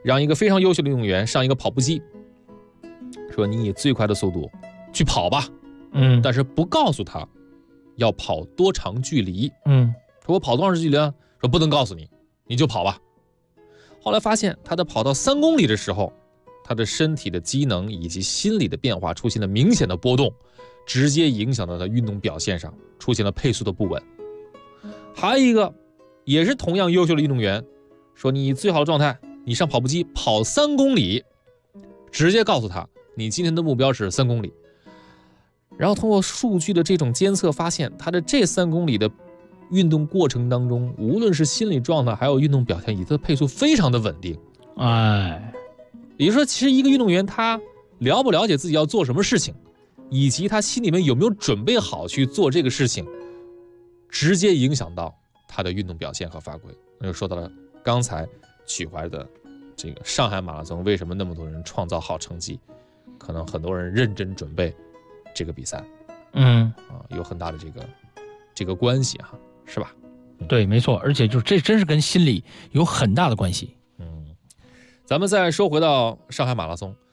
让一个非常优秀的运动员上一个跑步机，说你以最快的速度去跑吧，但是不告诉他要跑多长距离，说我跑多长距离啊？说不能告诉你，你就跑吧。后来发现他在跑到3公里的时候，他的身体的机能以及心理的变化出现了明显的波动，直接影响到他运动表现上，出现了配速的不稳。还有一个也是同样优秀的运动员，说你最好的状态，你上跑步机跑3公里，直接告诉他你今天的目标是3公里。然后通过数据的这种监测发现，他的这3公里的运动过程当中，无论是心理状态还有运动表现，以他的配速非常的稳定。也就是说，其实一个运动员他了不了解自己要做什么事情，以及他心里面有没有准备好去做这个事情，直接影响到他的运动表现和发挥。那就说到了刚才曲怀的这个上海马拉松，为什么那么多人创造好成绩？可能很多人认真准备这个比赛，有很大的这个关系哈，是吧？ 对，没错，而且就这真是跟心理有很大的关系。 咱们再说回到上海马拉松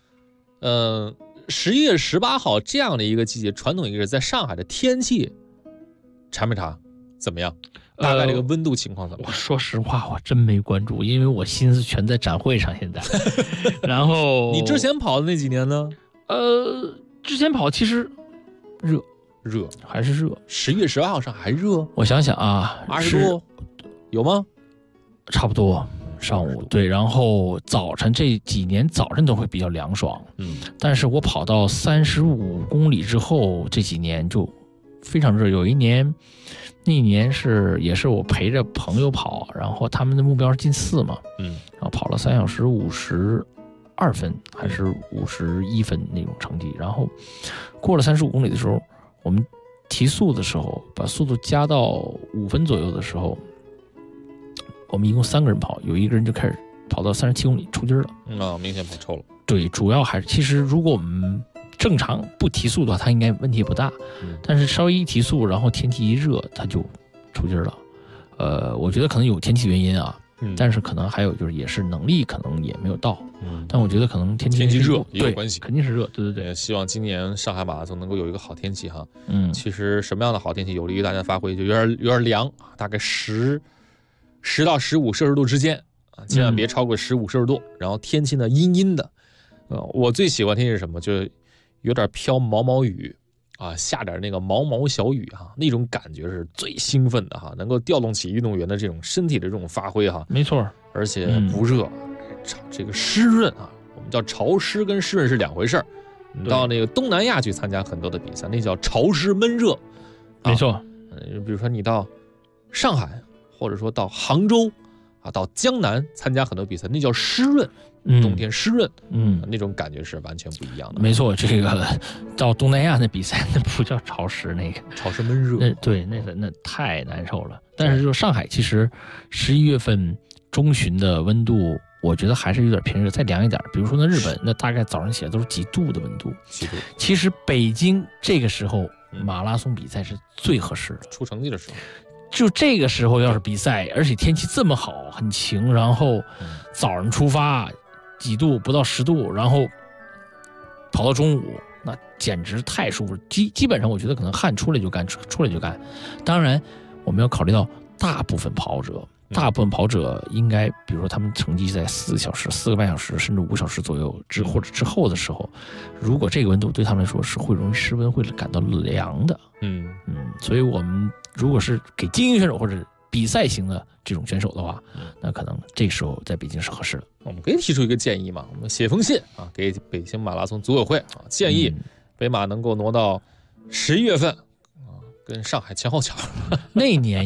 ，11月18号这样的一个季节，传统一个是在上海的天气查没查怎么样？大概这个温度情况怎么样？ 说实话，我真没关注，因为我心思全在展会上现在。然后你之前跑的那几年呢？ 之前跑其实热还是热。 11月18号上还热？ 我想想啊 ，20度有吗？ 差不多。上午对，然后早晨这几年早晨都会比较凉爽，但是我跑到35公里之后，这几年就非常热。有一年，那一年也是我陪着朋友跑，然后他们的目标是进4嘛，然后跑了3小时52分还是51分那种成绩，然后过了35公里的时候，我们提速的时候，把速度加到5分左右的时候。我们一共3个人跑，有一个人就开始跑到37公里出筋了， 明显跑抽了。 对，主要还是其实如果我们正常不提速的话，他应该问题也不大，但是稍微一提速，然后天气一热，他就出筋了。我觉得可能有天气原因啊，但是可能还有就是也是能力可能也没有到，但我觉得可能天气热也有关系， 肯定是热，对。 希望今年上海马拉松能够有一个好天气哈。其实什么样的好天气有利于大家发挥，就有点凉，大概10到15摄氏度之间啊，千万别超过15摄氏度。然后天气呢阴阴的，我最喜欢天气是什么？就有点飘毛毛雨啊，下点那个毛毛小雨哈，那种感觉是最兴奋的哈，能够调动起运动员的这种身体的这种发挥哈。 没错， 而且不热，这个湿润啊，我们叫潮湿跟湿润是2回事儿。你到那个东南亚去参加很多的比赛，那叫潮湿闷热。 没错， 比如说你到上海。或者说到杭州啊，到江南参加很多比赛，那叫湿润，冬天湿润，那种感觉是完全不一样的。 没错，这个到东南亚那比赛，那不叫潮湿，那个潮湿闷热， 对，那太难受了。但是就上海，其实11月份中旬的温度，我觉得还是有点偏热，再凉一点。比如说那日本，那大概早上起来都是几度的温度。其实北京这个时候马拉松比赛是最合适的， 出成绩的时候。 就这个时候要是比赛，而且天气这么好，很晴，然后早上出发，几度不到10度，然后跑到中午，那简直太舒服了。基本上我觉得可能汗出来就干。当然，我们要考虑到大部分跑者应该，比如说他们成绩在4小时、4个半小时，甚至5小时左右或者之后的时候，如果这个温度对他们来说是会容易失温，会感到凉的。所以我们如果是给精英选手或者比赛型的这种选手的话，那可能这个时候在北京是合适的。 我们可以提出一个建议嘛，我们写封信啊，给北京马拉松组委会啊，建议北马能够挪到11月份啊，跟上海前后脚。 那年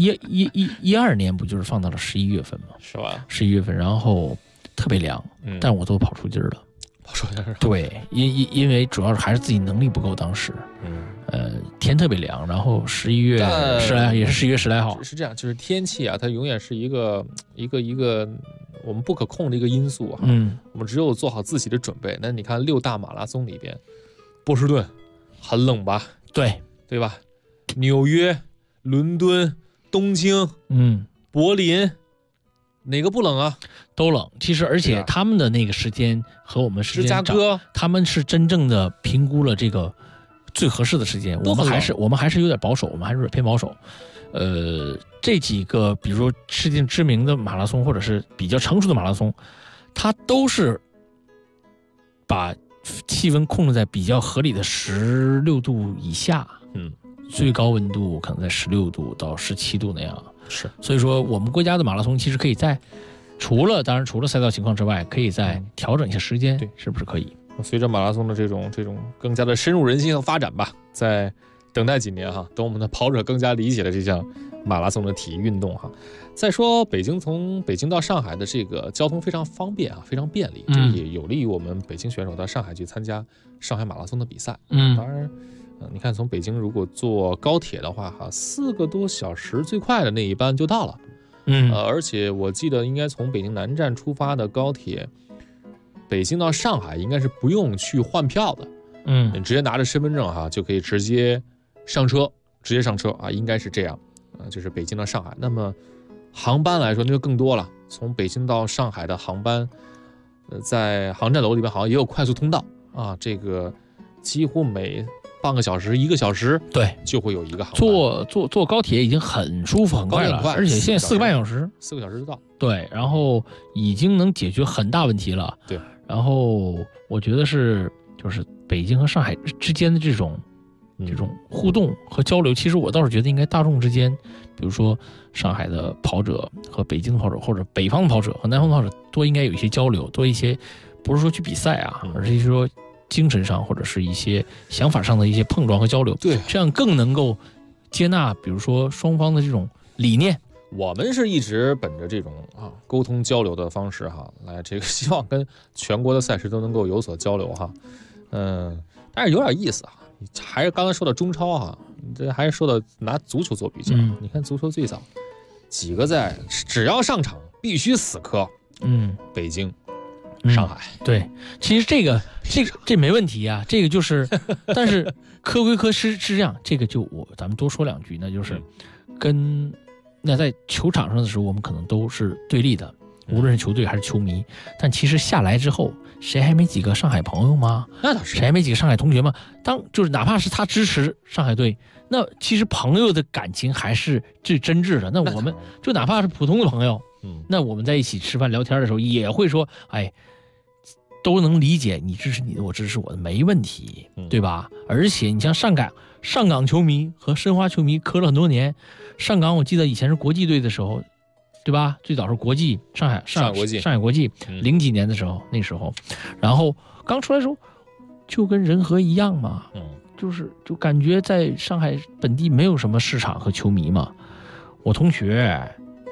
12年不就是放到了11月份吗？ 是吧 ？11月份，然后特别凉，但我都跑出劲儿了。对，因为主要是还是自己能力不够，当时，天特别凉，然后11月10来也是11月10来号。 是这样，就是天气啊，它永远是一个我们不可控的一个因素啊。我们只有做好自己的准备。那你看6大马拉松里边，波士顿很冷吧？对吧？纽约、伦敦、东京、柏林， 哪个不冷啊？ 都冷。其实，而且他们的那个时间和我们时间， 芝加哥他们是真正的评估了这个最合适的时间。我们还是有点保守，我们还是有点偏保守。这几个，比如说世界知名的马拉松，或者是比较成熟的马拉松，它都是把气温控制在比较合理的16度以下，最高温度可能在16度到17度那样。 是， 所以说我们国家的马拉松其实可以在除了赛道情况之外，可以再调整一下时间，对，是不是可以？ 随着马拉松的这种更加的深入人心和发展吧，在等待几年哈，等我们的跑者更加理解了这项马拉松的体育运动哈。再说从北京到上海的这个交通非常方便啊，非常便利，这也有利于我们北京选手到上海去参加上海马拉松的比赛。当然。你看，从北京如果坐高铁的话，哈，4个多小时，最快的那一班就到了。而且我记得应该从北京南站出发的高铁，北京到上海应该是不用去换票的。你直接拿着身份证哈，就可以直接上车啊，应该是这样。就是北京到上海。那么航班来说，那就更多了。从北京到上海的航班，在航站楼里边好像也有快速通道啊，这个几乎每半个小时、1个小时，对，就会有一个航班。 坐高铁已经很舒服、很快了，而且现在4个半小时 ，4个小时就到。 对，然后已经能解决很大问题了。 对， 然后我觉得就是北京和上海之间的这种互动和交流，其实我倒是觉得应该大众之间，比如说上海的跑者和北京的跑者，或者北方的跑者和南方的跑者，多应该有一些交流，多一些，不是说去比赛啊，而是说精神上或者是一些想法上的一些碰撞和交流， 对， 这样更能够接纳，比如说双方的这种理念。 我们是一直本着这种沟通交流的方式哈，来这个希望跟全国的赛事都能够有所交流哈。但是有点意思啊，还是刚才说到中超哈，这还是说到拿足球做比较。你看足球最早几个在只要上场必须死磕，北京。上海对，其实这没问题啊，这个就是，但是磕归磕是这样，这个咱们多说两句，那就是那在球场上的时候，我们可能都是对立的，无论是球队还是球迷，但其实下来之后，谁还没几个上海朋友吗？ 那倒是， 谁还没几个上海同学吗？就是哪怕是他支持上海队，那其实朋友的感情还是最真挚的。那我们就哪怕是普通的朋友，那我们在一起吃饭聊天的时候，也会说，哎。都能理解你支持你的，我支持我的，没问题，对吧？而且你像上港球迷和申花球迷磕了很多年。上港我记得以前是国际队的时候，对吧？最早是国际上海国际，00几年的时候，那时候，然后刚出来的时候就跟人和一样嘛，就感觉在上海本地没有什么市场和球迷嘛。我同学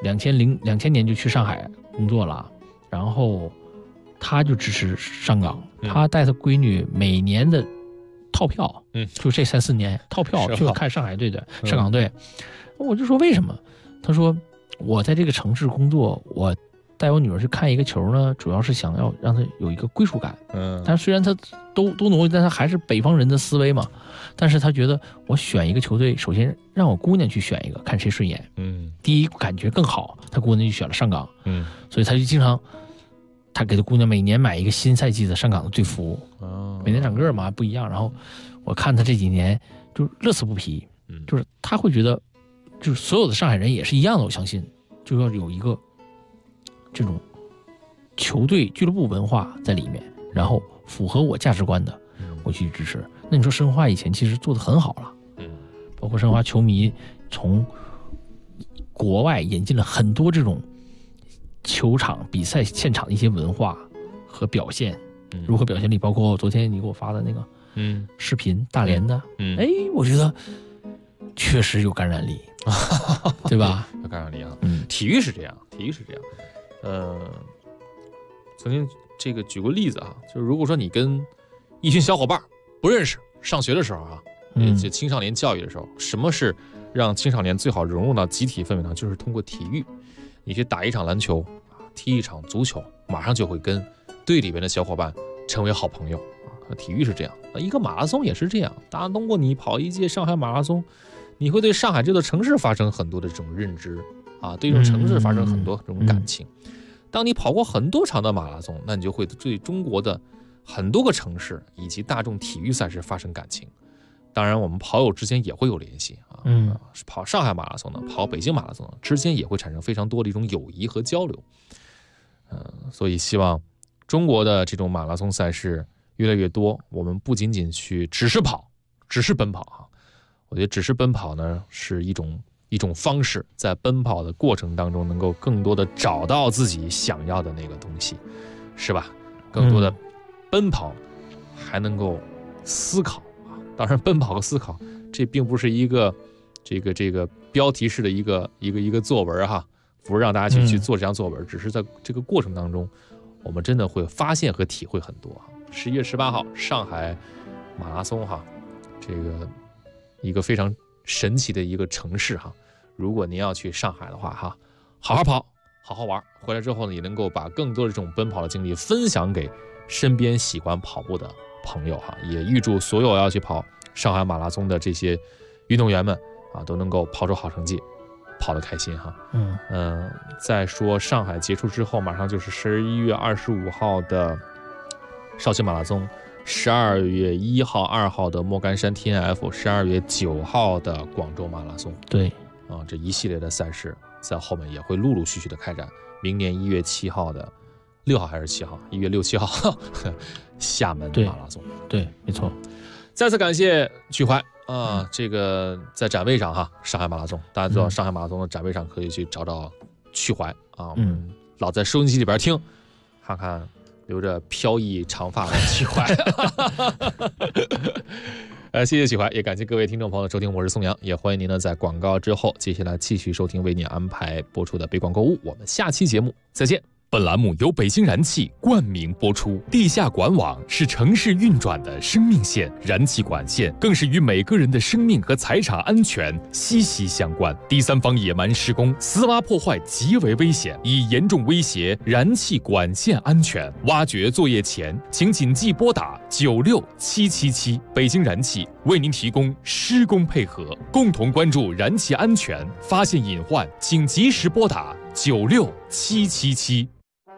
2000年就去上海工作了，然后。他就支持上港，他带他闺女每年的套票，就这3-4年套票去看上海队的上港队。我就说为什么？他说我在这个城市工作，我带我女儿去看一个球呢，主要是想要让她有一个归属感。但虽然他都努力，但他还是北方人的思维嘛。但是他觉得我选一个球队，首先让我姑娘去选一个，看谁顺眼。第一感觉更好，他姑娘就选了上港。所以他就经常。他给他姑娘每年买一个新赛季的上港的队服，每年长个嘛不一样。然后我看他这几年就乐此不疲，就是他会觉得，就是所有的上海人也是一样的。我相信就要有一个这种球队俱乐部文化在里面，然后符合我价值观的，我去支持。那你说申花以前其实做得很好了，包括申花球迷从国外引进了很多这种。球场比赛现场的一些文化和表现，如何表现力，包括昨天你给我发的那个视频，大连的，我觉得确实有感染力，对吧？ 有感染力啊！体育是这样。曾经这个举过例子啊，就是如果说你跟一群小伙伴不认识，上学的时候啊，这青少年教育的时候，什么是让青少年最好融入到集体氛围呢？就是通过体育。你去打一场篮球，踢一场足球，马上就会跟队里边的小伙伴成为好朋友啊！体育是这样，一个马拉松也是这样。大家通过你跑一届上海马拉松，你会对上海这座城市发生很多的这种认知， 啊，对一种城市发生很多这种感情。当你跑过很多场的马拉松，那你就会对中国的很多个城市以及大众体育赛事发生感情。当然，我们跑友之间也会有联系啊。跑上海马拉松的，跑北京马拉松的之间也会产生非常多的一种友谊和交流。所以希望中国的这种马拉松赛事越来越多。我们不仅仅去只是奔跑哈。我觉得只是奔跑呢是一种方式，在奔跑的过程当中，能够更多的找到自己想要的那个东西，是吧？更多的奔跑，还能够思考啊。当然，奔跑和思考，这并不是一个这个标题式的一个作文哈，不是让大家去做这样作文，只是在这个过程当中，我们真的会发现和体会很多哈。11月18号，上海马拉松哈，这个一个非常神奇的一个城市哈。如果您要去上海的话哈，好好跑，好好玩，回来之后呢，也能够把更多的这种奔跑的经历分享给身边喜欢跑步的朋友哈。也预祝所有要去跑上海马拉松的这些运动员们啊，都能够跑出好成绩，跑得开心哈。再说上海结束之后，马上就是11月25号的绍兴马拉松，12月1号、2号的莫干山 TNF，12月9号的广州马拉松。 对啊，这一系列的赛事在后面也会陆陆续续的开展。明年1月7号的6号还是7号？1月6、7号厦门马拉松。 对，没错。 再次感谢曲怀啊，这个在展位上哈，上海马拉松，大家知道上海马拉松的展位上可以去找找曲怀啊。老在收音机里边听，看看留着飘逸长发的曲怀。谢谢曲怀，也感谢各位听众朋友的收听，我是宋阳，也欢迎您呢在广告之后，接下来继续收听为您安排播出的北广购物，我们下期节目再见。 本栏目由北京燃气冠名播出。地下管网是城市运转的生命线，燃气管线更是与每个人的生命和财产安全息息相关。第三方野蛮施工、私挖破坏极为危险，已严重威胁燃气管线安全。挖掘作业前，请谨记拨打96777。北京燃气为您提供施工配合，共同关注燃气安全，发现隐患请及时拨打96777。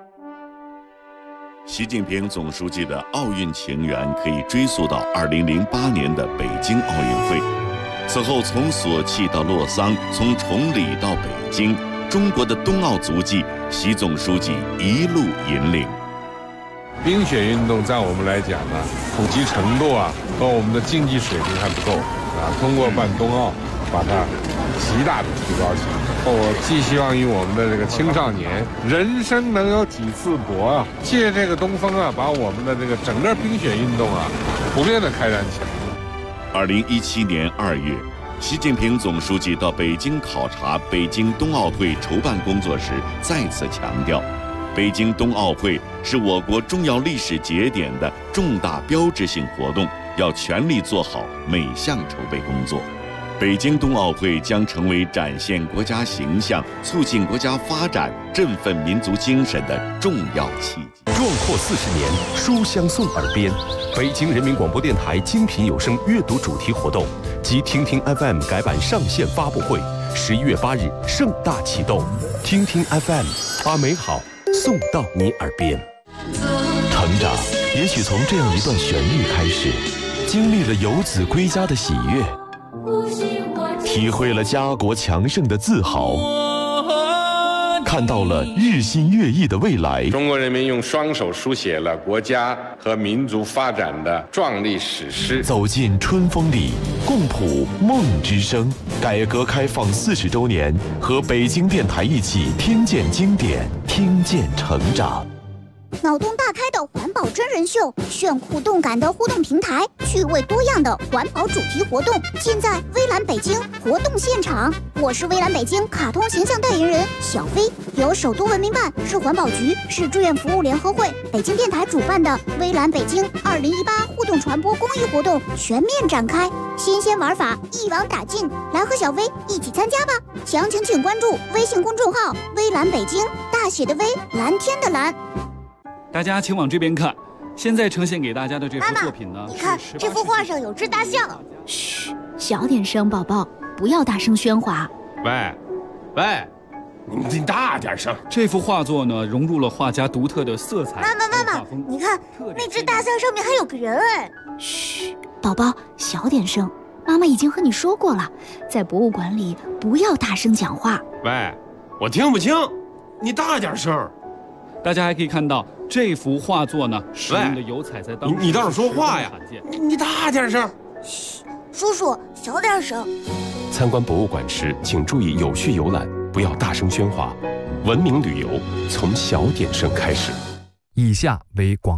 习近平总书记的奥运情缘可以追溯到2008年的北京奥运会。此后，从索契到洛桑，从崇礼到北京，中国的冬奥足迹，习总书记一路引领。 冰雪运动在我们来讲呢，普及程度和我们的竞技水平还不够通过办冬奥，把它极大的提高起来。我寄希望于我们的这个青少年，人生能有几次搏借这个东风把我们的这个整个冰雪运动普遍的开展起来。 2017年2月，习近平总书记到北京考察北京冬奥会筹办工作时，再次强调，北京冬奥会是我国重要历史节点的重大标志性活动，要全力做好每项筹备工作。北京冬奥会将成为展现国家形象、促进国家发展、振奋民族精神的重要契机。 壮阔40年，书香送耳边。北京人民广播电台精品有声阅读主题活动及听听 FM 改版上线发布会，11月8日盛大启动。听听 FM， 把美好送到你耳边。成长，也许从这样一段旋律开始，经历了游子归家的喜悦。体会了家国强盛的自豪，看到了日新月异的未来。 中国人民用双手书写了国家和民族发展的壮丽史诗。 走进春风里，共谱梦之声。改革开放40周年，和北京电台一起听见经典，听见成长。 脑洞大开的环保真人秀，炫酷动感的互动平台，趣味多样的环保主题活动，尽在微蓝北京活动现场。我是微蓝北京卡通形象代言人小飞，由首都文明办、市环保局、市志愿服务联合会、北京电台主办的微蓝北京2018互动传播公益活动全面展开，新鲜玩法一网打尽，来和小飞一起参加吧！详情请关注微信公众号微蓝北京，大写的微，蓝天的蓝。 大家请往这边看，现在呈现给大家的这幅作品呢， 你看这幅画上有只大象。 嘘，小点声，宝宝，不要大声喧哗。 喂， 你大点声。 这幅画作呢，融入了画家独特的色彩。 妈妈，你看那只大象上面还有个人哎！ 嘘，宝宝，小点声。妈妈已经和你说过了，在博物馆里不要大声讲话。 喂，我听不清，你大点声。 大家还可以看到这幅画作呢，使用的油彩在当时你倒是说话呀！你大点声。 嘘，叔叔小点声。 参观博物馆时，请注意有序游览，不要大声喧哗。文明旅游从小点声开始。 以下为广